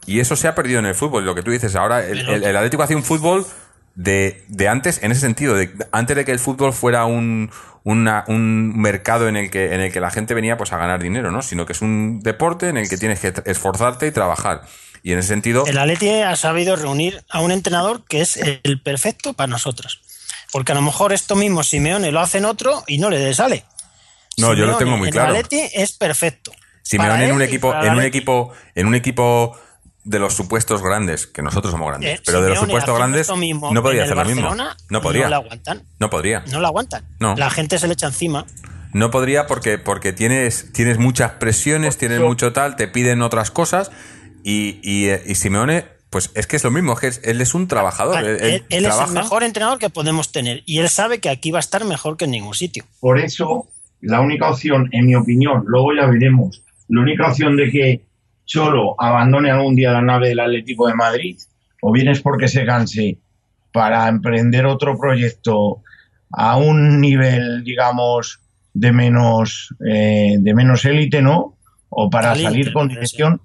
y eso se ha perdido en el fútbol. Lo que tú dices ahora, el, el, el Atlético hacía un fútbol de, de antes, en ese sentido, de, antes de que el fútbol fuera un, una, un mercado en el que en el que la gente venía pues a ganar dinero, ¿no? Sino que es un deporte en el que tienes que esforzarte y trabajar. Y en ese sentido... El Atleti ha sabido reunir a un entrenador que es el perfecto para nosotros. Porque a lo mejor esto mismo Simeone lo hace en otro y no le sale. No, Simeone, yo lo tengo muy claro. El Atleti es perfecto. Simeone en un equipo, en un equipo, en un equipo de los supuestos grandes, que nosotros somos grandes, eh, pero Simeone de los supuestos grandes no podría hacer lo mismo. No podría. No lo aguantan. No podría. No lo aguantan. No. La gente se le echa encima. No podría porque, porque tienes, tienes muchas presiones, tienes mucho tal, te piden otras cosas y, y, y Simeone, pues es que es lo mismo, es que es, él es un trabajador. Vale, él él, él trabaja... es el mejor entrenador que podemos tener y él sabe que aquí va a estar mejor que en ningún sitio. Por eso, la única opción, en mi opinión, luego ya veremos, la única opción de que Cholo abandone algún día la nave del Atlético de Madrid, o bien es porque se canse para emprender otro proyecto a un nivel, digamos, de menos eh, de menos élite, ¿no? O para Al salir Inter, con dirección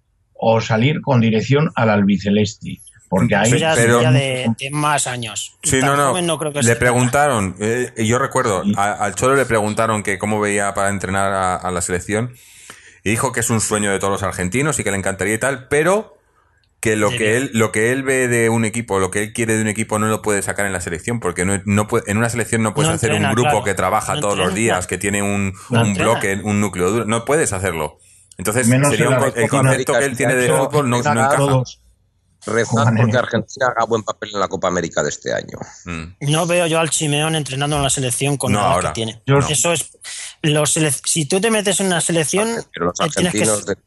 o salir con dirección al albiceleste. Porque ahí Eso ya pero, sería de, de más años. Sí, Tan no, no. joven no creo que le sea. preguntaron, eh, yo recuerdo, a, al Cholo le preguntaron que cómo veía para entrenar a, a la selección y dijo que es un sueño de todos los argentinos y que le encantaría y tal, pero que lo que él lo que él ve de un equipo, lo que él quiere de un equipo no lo puede sacar en la selección, porque no, no puede, en una selección no puedes No hacer entrena, un grupo claro. que trabaja No todos entrena, los días, claro. que tiene un, No un entrena. bloque, un núcleo duro, no puedes hacerlo. Entonces Menos sería en un, la el Copa concepto América, que él tiene de eso, fútbol no, no encaja. todos Rezar juegan porque en- Argentina haga buen papel en la Copa América de este año. Mm. No veo yo al Simeone entrenando en la selección con No, la edad ahora. que tiene. Yo- Eso es. Los selec- si tú te metes en una selección, Pero los eh, tienes que. argentinos... de-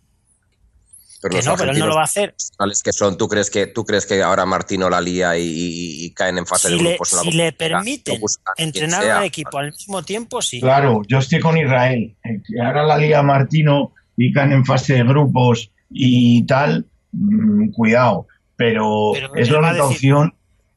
pero Que los no, pero él no lo va a hacer. profesionales que son, ¿tú crees que, tú crees que ahora Martino la lía y, y- y caen en fase Si de le, grupos en la si Copa le América? permiten No buscan quien entrenar sea. un equipo al mismo tiempo, sí. Claro, yo estoy con Israel. Eh, Que ahora la Liga Martino y caen en fase de grupos y tal, mmm, cuidado. Pero, Pero es él la va a única decir- opción.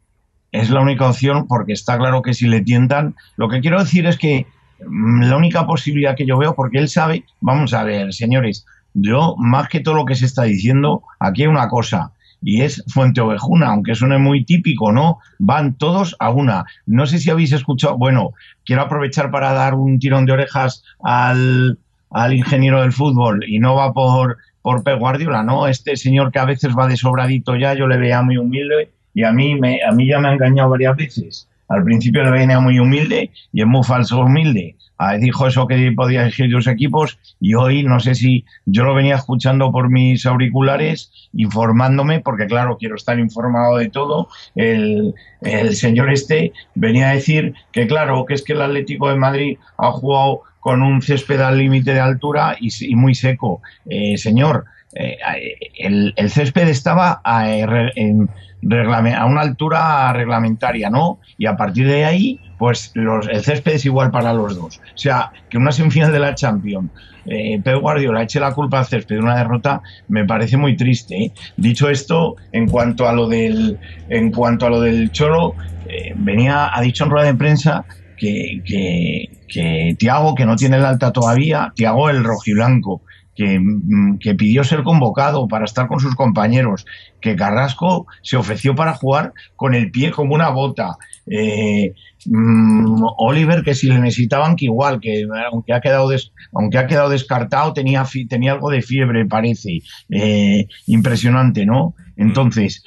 Es la única opción porque está claro que si le tientan. Lo que quiero decir es que mmm, la única posibilidad que yo veo, porque él sabe, vamos a ver, señores, yo más que todo lo que se está diciendo, aquí hay una cosa. Y es Fuente Ovejuna, aunque suene muy típico, ¿no? Van todos a una. No sé si habéis escuchado, bueno, quiero aprovechar para dar un tirón de orejas al, al ingeniero del fútbol, y no va por, por Pep Guardiola, ¿no? Este señor que a veces va de sobradito ya, yo le veía muy humilde, y a mí, me, a mí ya me ha engañado varias veces. Al principio le venía muy humilde, y es muy falso humilde. Ah, dijo eso que podía elegir dos equipos, y hoy no sé si yo lo venía escuchando por mis auriculares, informándome, porque claro, quiero estar informado de todo. El, el señor este venía a decir que claro, que es que el Atlético de Madrid ha jugado con un césped al límite de altura y, y muy seco. Eh, señor, eh, el, el césped estaba a, en, a una altura reglamentaria, ¿no? Y a partir de ahí, pues los, el césped es igual para los dos. O sea, que una semifinal de la Champions, eh, Pep Guardiola eche la culpa al césped de una derrota, me parece muy triste, ¿eh? Dicho esto, en cuanto a lo del, en cuanto a lo del Cholo, eh, venía, ha dicho en rueda de prensa que, que, que Thiago, que no tiene el alta todavía, Thiago el rojiblanco, Que, que pidió ser convocado para estar con sus compañeros, que Carrasco se ofreció para jugar con el pie como una bota, eh, mmm, Oliver que si le necesitaban que igual, que aunque ha quedado des, aunque ha quedado descartado tenía, tenía algo de fiebre parece, eh, impresionante, ¿no? Entonces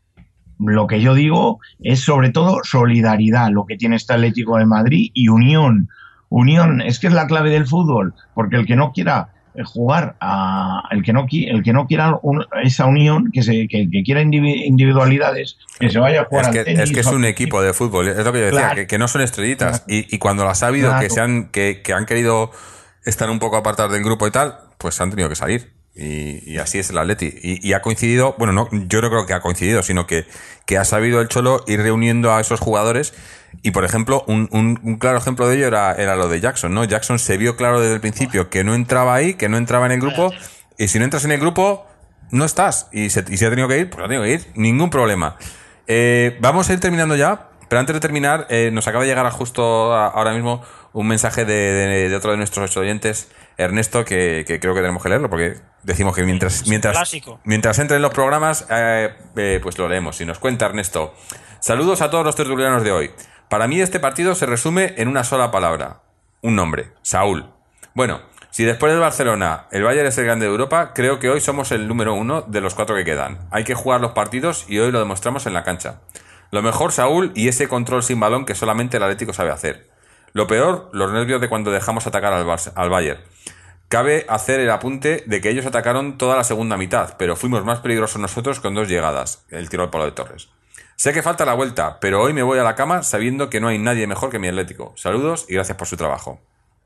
lo que yo digo es sobre todo solidaridad, lo que tiene este Atlético de Madrid, y unión, unión es que es la clave del fútbol, porque el que no quiera jugar a el que no el que no quiera un, esa unión, que se que, que quiera individualidades, que se vaya a jugar es que, al tenis. Es que es un equipo de fútbol, es lo que yo decía, Claro. que, que no son estrellitas. Y, y cuando lo has sabido, Claro. que se han que, que han querido estar un poco apartados del grupo y tal, pues han tenido que salir. Y, y así es el Atleti. Y, y ha coincidido, bueno, no, yo no creo que ha coincidido, sino que, que ha sabido el Cholo ir reuniendo a esos jugadores. Y, por ejemplo, un, un, un claro ejemplo de ello era, era lo de Jackson, ¿no? Jackson se vio claro desde el principio que no entraba ahí, que no entraba en el grupo. Y si no entras en el grupo, no estás. Y se, y se ha tenido que ir, pues ha tenido que ir. Ningún problema. Eh, vamos a ir terminando ya. Pero antes de terminar, eh, nos acaba de llegar justo a, ahora mismo un mensaje de, de, de otro de nuestros oyentes, Ernesto, que, que creo que tenemos que leerlo porque decimos que mientras mientras, mientras entren los programas, eh, eh, pues lo leemos. Y nos cuenta Ernesto: saludos a todos los tertulianos de hoy. Para mí este partido se resume en una sola palabra, un nombre, Saúl. Bueno, si después del Barcelona el Bayern es el grande de Europa, creo que hoy somos el número uno de los cuatro que quedan. Hay que jugar los partidos y hoy lo demostramos en la cancha. Lo mejor, Saúl, y ese control sin balón que solamente el Atlético sabe hacer. Lo peor, los nervios de cuando dejamos atacar al, Bar- al Bayern. Cabe hacer el apunte de que ellos atacaron toda la segunda mitad, pero fuimos más peligrosos nosotros con dos llegadas, el tiro al palo de Torres. Sé que falta la vuelta, pero hoy me voy a la cama sabiendo que no hay nadie mejor que mi Atlético. Saludos y gracias por su trabajo.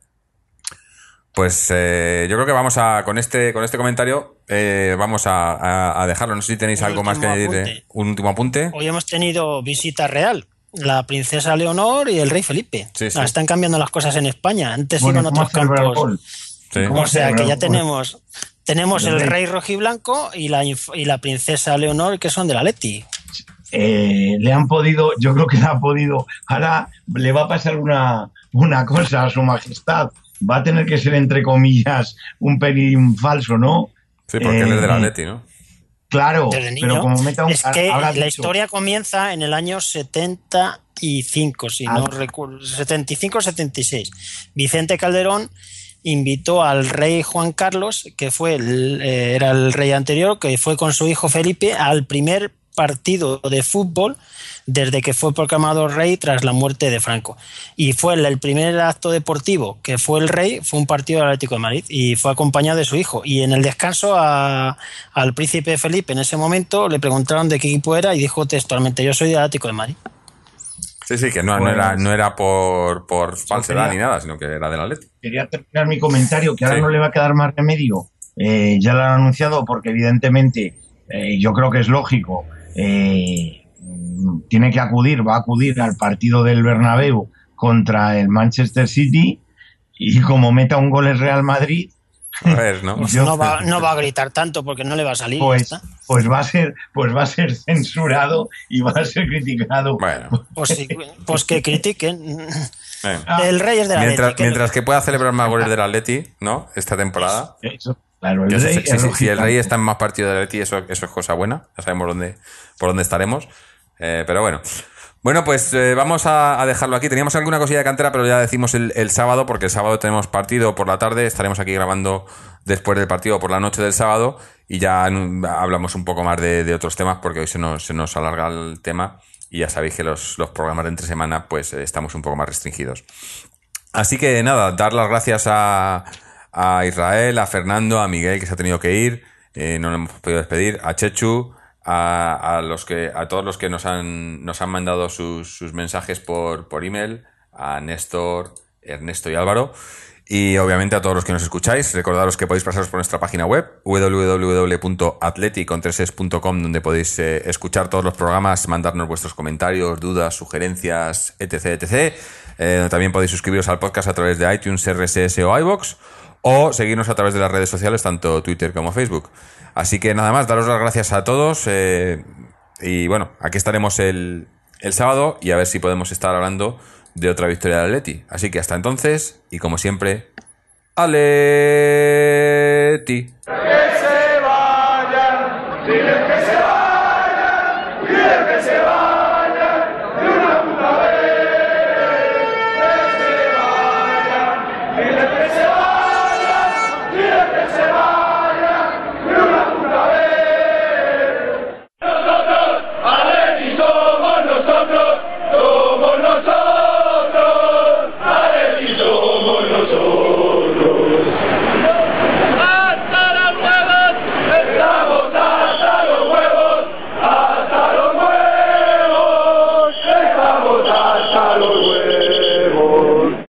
Pues eh, yo creo que vamos a, con este con este comentario, eh, vamos a, a, a dejarlo. No sé si tenéis Un algo más que último añadir. apunte. Un último apunte. Hoy hemos tenido visita real. La princesa Leonor y el rey Felipe. Sí, sí. Ah, están cambiando las cosas en España. Antes Bueno, iban ¿cómo otros celebra el campos. gol? Sí. ¿Cómo O sea celebra que el ya gol? tenemos tenemos El el rey. rey rojiblanco y la, inf- y la princesa Leonor, que son de la Leti. Eh, le han podido, yo creo que le ha podido, ahora le va a pasar una, una cosa a su majestad, va a tener que ser entre comillas un pelín falso, ¿no? Sí, porque él es del Eh, Atleti, ¿no? Claro, Desde niño. pero como meta un... Es que habrá la dicho, historia comienza en el año setenta y cinco, si Ah. no recuerdo, setenta y cinco o setenta y seis. Vicente Calderón invitó al rey Juan Carlos, que fue el, eh, era el rey anterior, que fue con su hijo Felipe al primer partido de fútbol desde que fue proclamado rey tras la muerte de Franco. Y fue el, el primer acto deportivo que fue el rey, fue un partido del Atlético de Madrid y fue acompañado de su hijo. Y en el descanso a, al príncipe Felipe en ese momento le preguntaron de qué equipo era y dijo textualmente: yo soy del Atlético de Madrid. Sí, sí, que no, no Pues- era, no era por, por falsedad quería- ni nada, sino que era del Atleti. Quería terminar mi comentario, que ahora Sí. no le va a quedar más remedio. Eh, ya lo han anunciado porque evidentemente eh, yo creo que es lógico. Eh, mm, tiene que acudir, va a acudir al partido del Bernabéu contra el Manchester City y como meta un gol el Real Madrid, A ver, ¿no? Yo- No va, no va a gritar tanto porque no le va a salir. pues, ya está. pues va a ser, pues va a ser censurado y va a ser criticado. Bueno, Pues, sí, pues que critiquen. eh. Ah, El rey es de la mientras, Leti, que mientras que pueda celebrar más goles del Atleti, ¿no? Esta temporada. Eso, claro, el Yo sé, rey si, es si- si el lógico. rey está en más partidos del Atleti, eso, eso es cosa buena. Ya sabemos dónde, por dónde estaremos. Eh, pero bueno. Bueno, pues eh, vamos a, a dejarlo aquí. Teníamos alguna cosilla de cantera, pero ya decimos el, el sábado, porque el sábado tenemos partido por la tarde. Estaremos aquí grabando después del partido por la noche del sábado y ya mm, hablamos un poco más de, de otros temas, porque hoy se nos, se nos alarga el tema y ya sabéis que los, los programas de entre semana pues eh, estamos un poco más restringidos. Así que nada, dar las gracias a, a Israel, a Fernando, a Miguel, que se ha tenido que ir, eh, no lo hemos podido despedir, a Chechu, a, a los que a todos los que nos han nos han mandado sus, sus mensajes por, por email, a Néstor, Ernesto y Álvaro, y obviamente a todos los que nos escucháis. Recordaros que podéis pasaros por nuestra página web doble u doble u doble u punto atleti con tres es punto com, donde podéis eh, escuchar todos los programas, mandarnos vuestros comentarios, dudas, sugerencias, etc, etc. Eh, también podéis suscribiros al podcast a través de iTunes, R S S o iVoox, o seguirnos a través de las redes sociales, tanto Twitter como Facebook. Así que nada más, daros las gracias a todos, eh, y bueno, aquí estaremos el, el sábado y a ver si podemos estar hablando de otra victoria del Atleti. Así que hasta entonces, y como siempre, Atleti. Que se vayan, dile que se vayan, dile que se vayan.